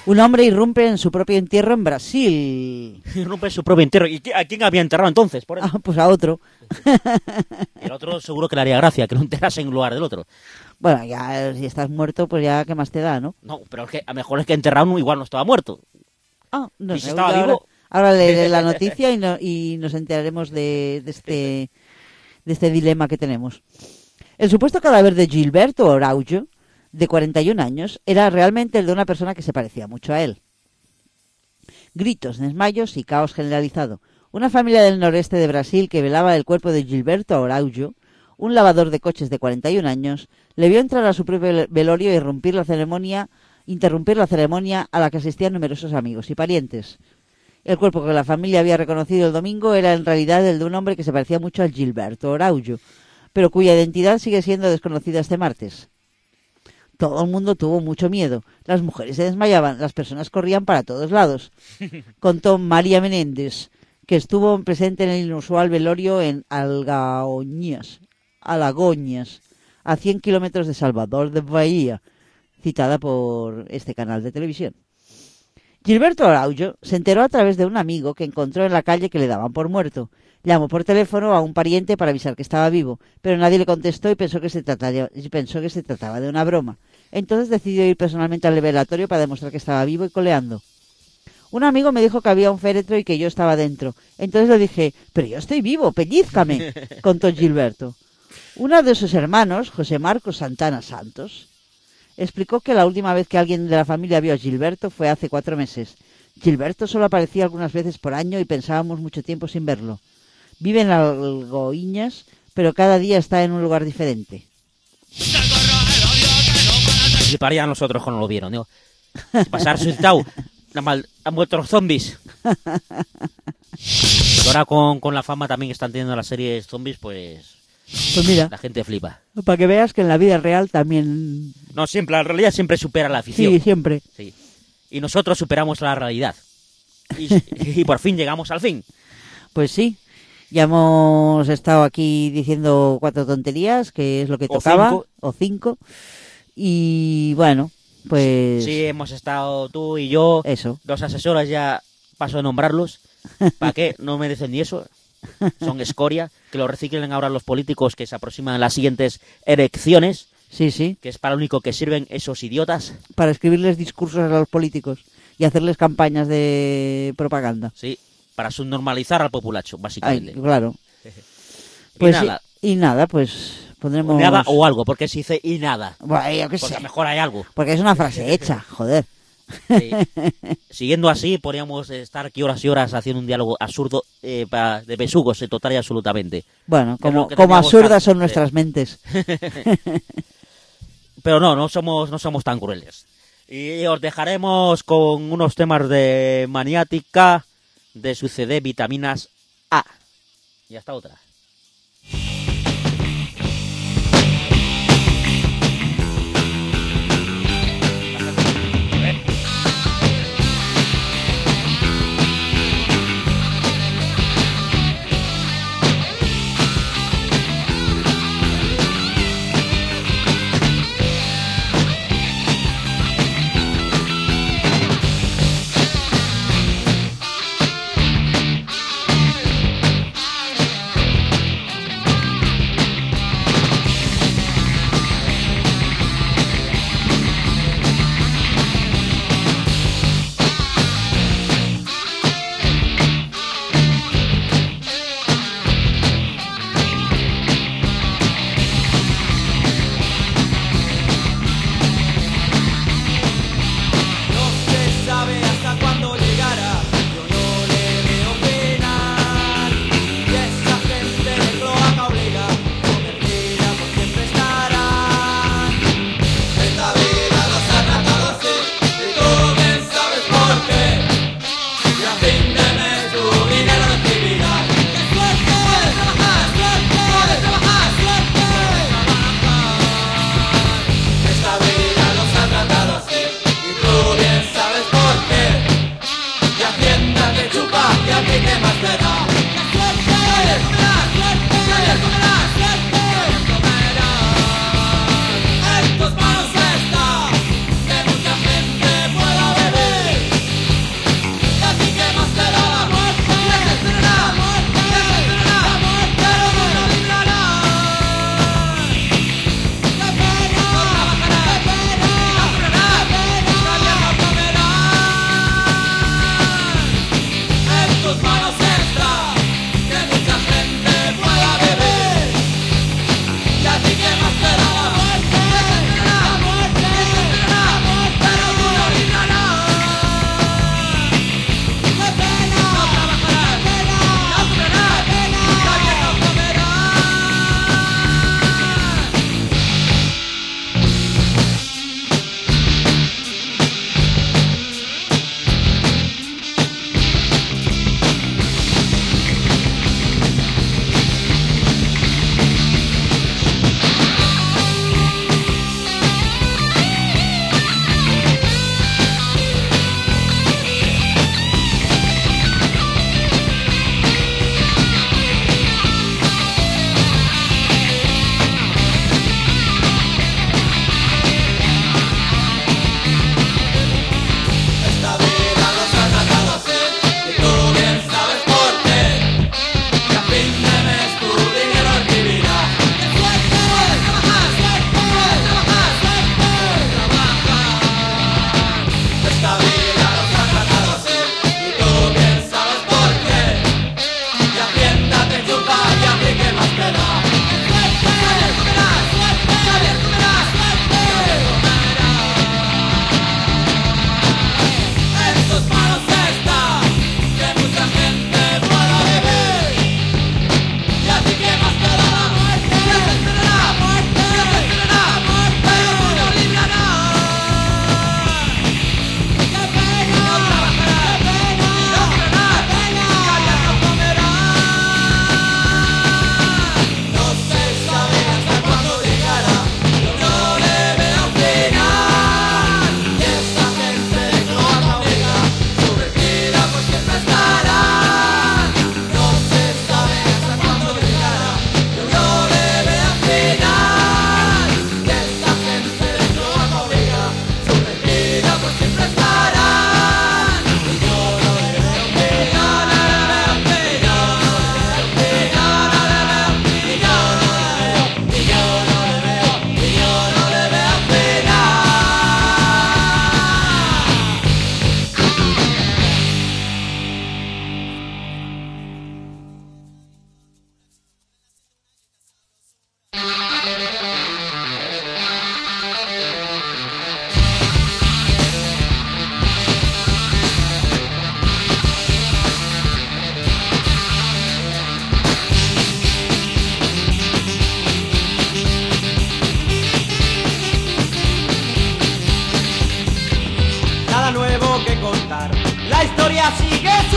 Speaker 3: Un hombre irrumpe en su propio entierro en Brasil.
Speaker 2: Irrumpe en su propio entierro. ¿Y a quién había enterrado entonces? Por
Speaker 3: ah, pues a otro.
Speaker 2: Y el otro seguro que le haría gracia, que lo enterrase en lugar del otro.
Speaker 3: Bueno, ya si estás muerto, pues ya qué más te da, ¿no?
Speaker 2: No, pero es que a lo mejor es que enterrado uno igual no estaba muerto.
Speaker 3: Ah, no
Speaker 2: y
Speaker 3: sé.
Speaker 2: si estaba
Speaker 3: ahora,
Speaker 2: vivo...
Speaker 3: ahora leeré la noticia y, no, y nos enteraremos de, de, este, de este dilema que tenemos. El supuesto cadáver de Gilberto Araújo, de cuarenta y un años, era realmente el de una persona que se parecía mucho a él. Gritos, desmayos y caos generalizado. Una familia del noreste de Brasil que velaba el cuerpo de Gilberto Araújo, un lavador de coches de cuarenta y un años, le vio entrar a su propio velorio y irrumpir la ceremonia, interrumpir la ceremonia a la que asistían numerosos amigos y parientes. El cuerpo que la familia había reconocido el domingo era en realidad el de un hombre que se parecía mucho al Gilberto Araújo, pero cuya identidad sigue siendo desconocida este martes. Todo el mundo tuvo mucho miedo. Las mujeres se desmayaban, las personas corrían para todos lados. Contó María Menéndez, que estuvo presente en el inusual velorio en Algaoñas, Alagoñas, a cien kilómetros de Salvador de Bahía, citada por este canal de televisión. Gilberto Araújo se enteró a través de un amigo que encontró en la calle que le daban por muerto. Llamó por teléfono a un pariente para avisar que estaba vivo, pero nadie le contestó y pensó que se trataba, pensó que se trataba de una broma. Entonces decidió ir personalmente al velatorio para demostrar que estaba vivo y coleando. Un amigo me dijo que había un féretro y que yo estaba dentro. Entonces le dije, pero yo estoy vivo, pellízcame, contó Gilberto. Uno de sus hermanos, José Marcos Santana Santos, explicó que la última vez que alguien de la familia vio a Gilberto fue hace cuatro meses. Gilberto solo aparecía algunas veces por año y pensábamos mucho tiempo sin verlo. Vive en Algoiñas, pero cada día está en un lugar diferente.
Speaker 2: Fliparían los otros cuando lo vieron, ¿no? Pasar sueltado, han vuelto los zombies. Y ahora con, con la fama también que están teniendo las series zombies, pues...
Speaker 3: Pues mira,
Speaker 2: la gente flipa.
Speaker 3: Para que veas que en la vida real también...
Speaker 2: No, siempre, la realidad siempre supera la ficción.
Speaker 3: Sí, siempre.
Speaker 2: Sí. Y nosotros superamos la realidad. Y, y por fin llegamos al fin.
Speaker 3: Pues sí. Ya hemos estado aquí diciendo cuatro tonterías, que es lo que
Speaker 2: o
Speaker 3: tocaba.
Speaker 2: Cinco.
Speaker 3: O cinco. Y bueno, pues...
Speaker 2: Sí, hemos estado tú y yo.
Speaker 3: Eso.
Speaker 2: Dos asesoras, ya paso a nombrarlos. ¿Para qué? No merecen ni eso. Son escoria. Que lo reciclen ahora los políticos que se aproximan a las siguientes elecciones.
Speaker 3: Sí, sí.
Speaker 2: Que es para lo único que sirven esos idiotas.
Speaker 3: Para escribirles discursos a los políticos y hacerles campañas de propaganda.
Speaker 2: Sí, para subnormalizar al populacho, básicamente.
Speaker 3: Ay, claro.
Speaker 2: y
Speaker 3: Pues
Speaker 2: nada.
Speaker 3: Y, y nada, pues pondremos...
Speaker 2: Nada o algo, porque se dice y nada.
Speaker 3: Bueno, yo qué
Speaker 2: porque
Speaker 3: sé.
Speaker 2: a lo mejor hay algo.
Speaker 3: Porque es una frase hecha, joder.
Speaker 2: Sí. Siguiendo así, podríamos estar aquí horas y horas haciendo un diálogo absurdo eh, para, de besugos, eh, total y absolutamente.
Speaker 3: Bueno, como, como absurdas son nuestras mentes.
Speaker 2: Pero no, no somos, no somos tan crueles. Y os dejaremos con unos temas de Maniática, de su C D Vitaminas A. Y hasta otra.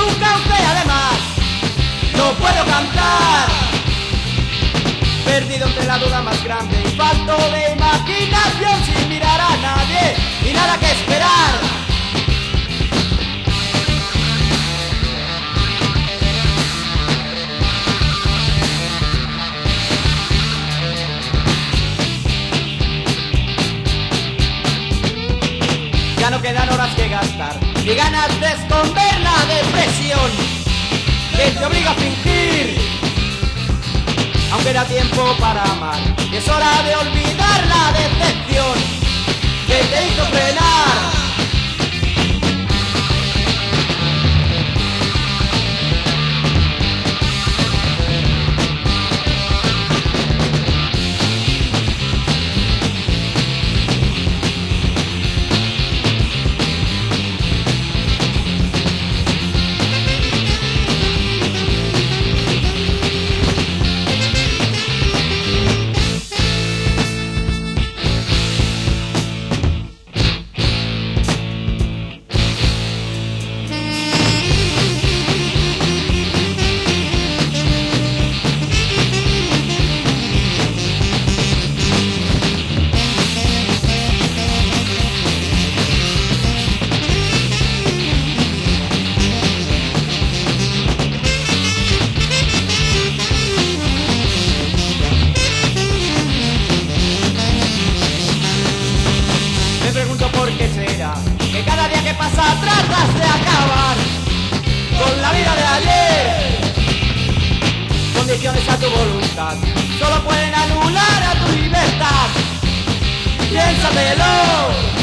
Speaker 11: nunca usted además no puedo cantar. Perdido entre la duda más grande y falto de imaginación, sin mirar a nadie y nada que esperar. Ya no quedan horas que gastar, ni ganas de esconder la depresión que te obliga a fingir. Aunque da tiempo para amar, y es hora de olvidar la decepción que te hizo frenar. A tu voluntad solo pueden anular a tu libertad. Piénsatelo.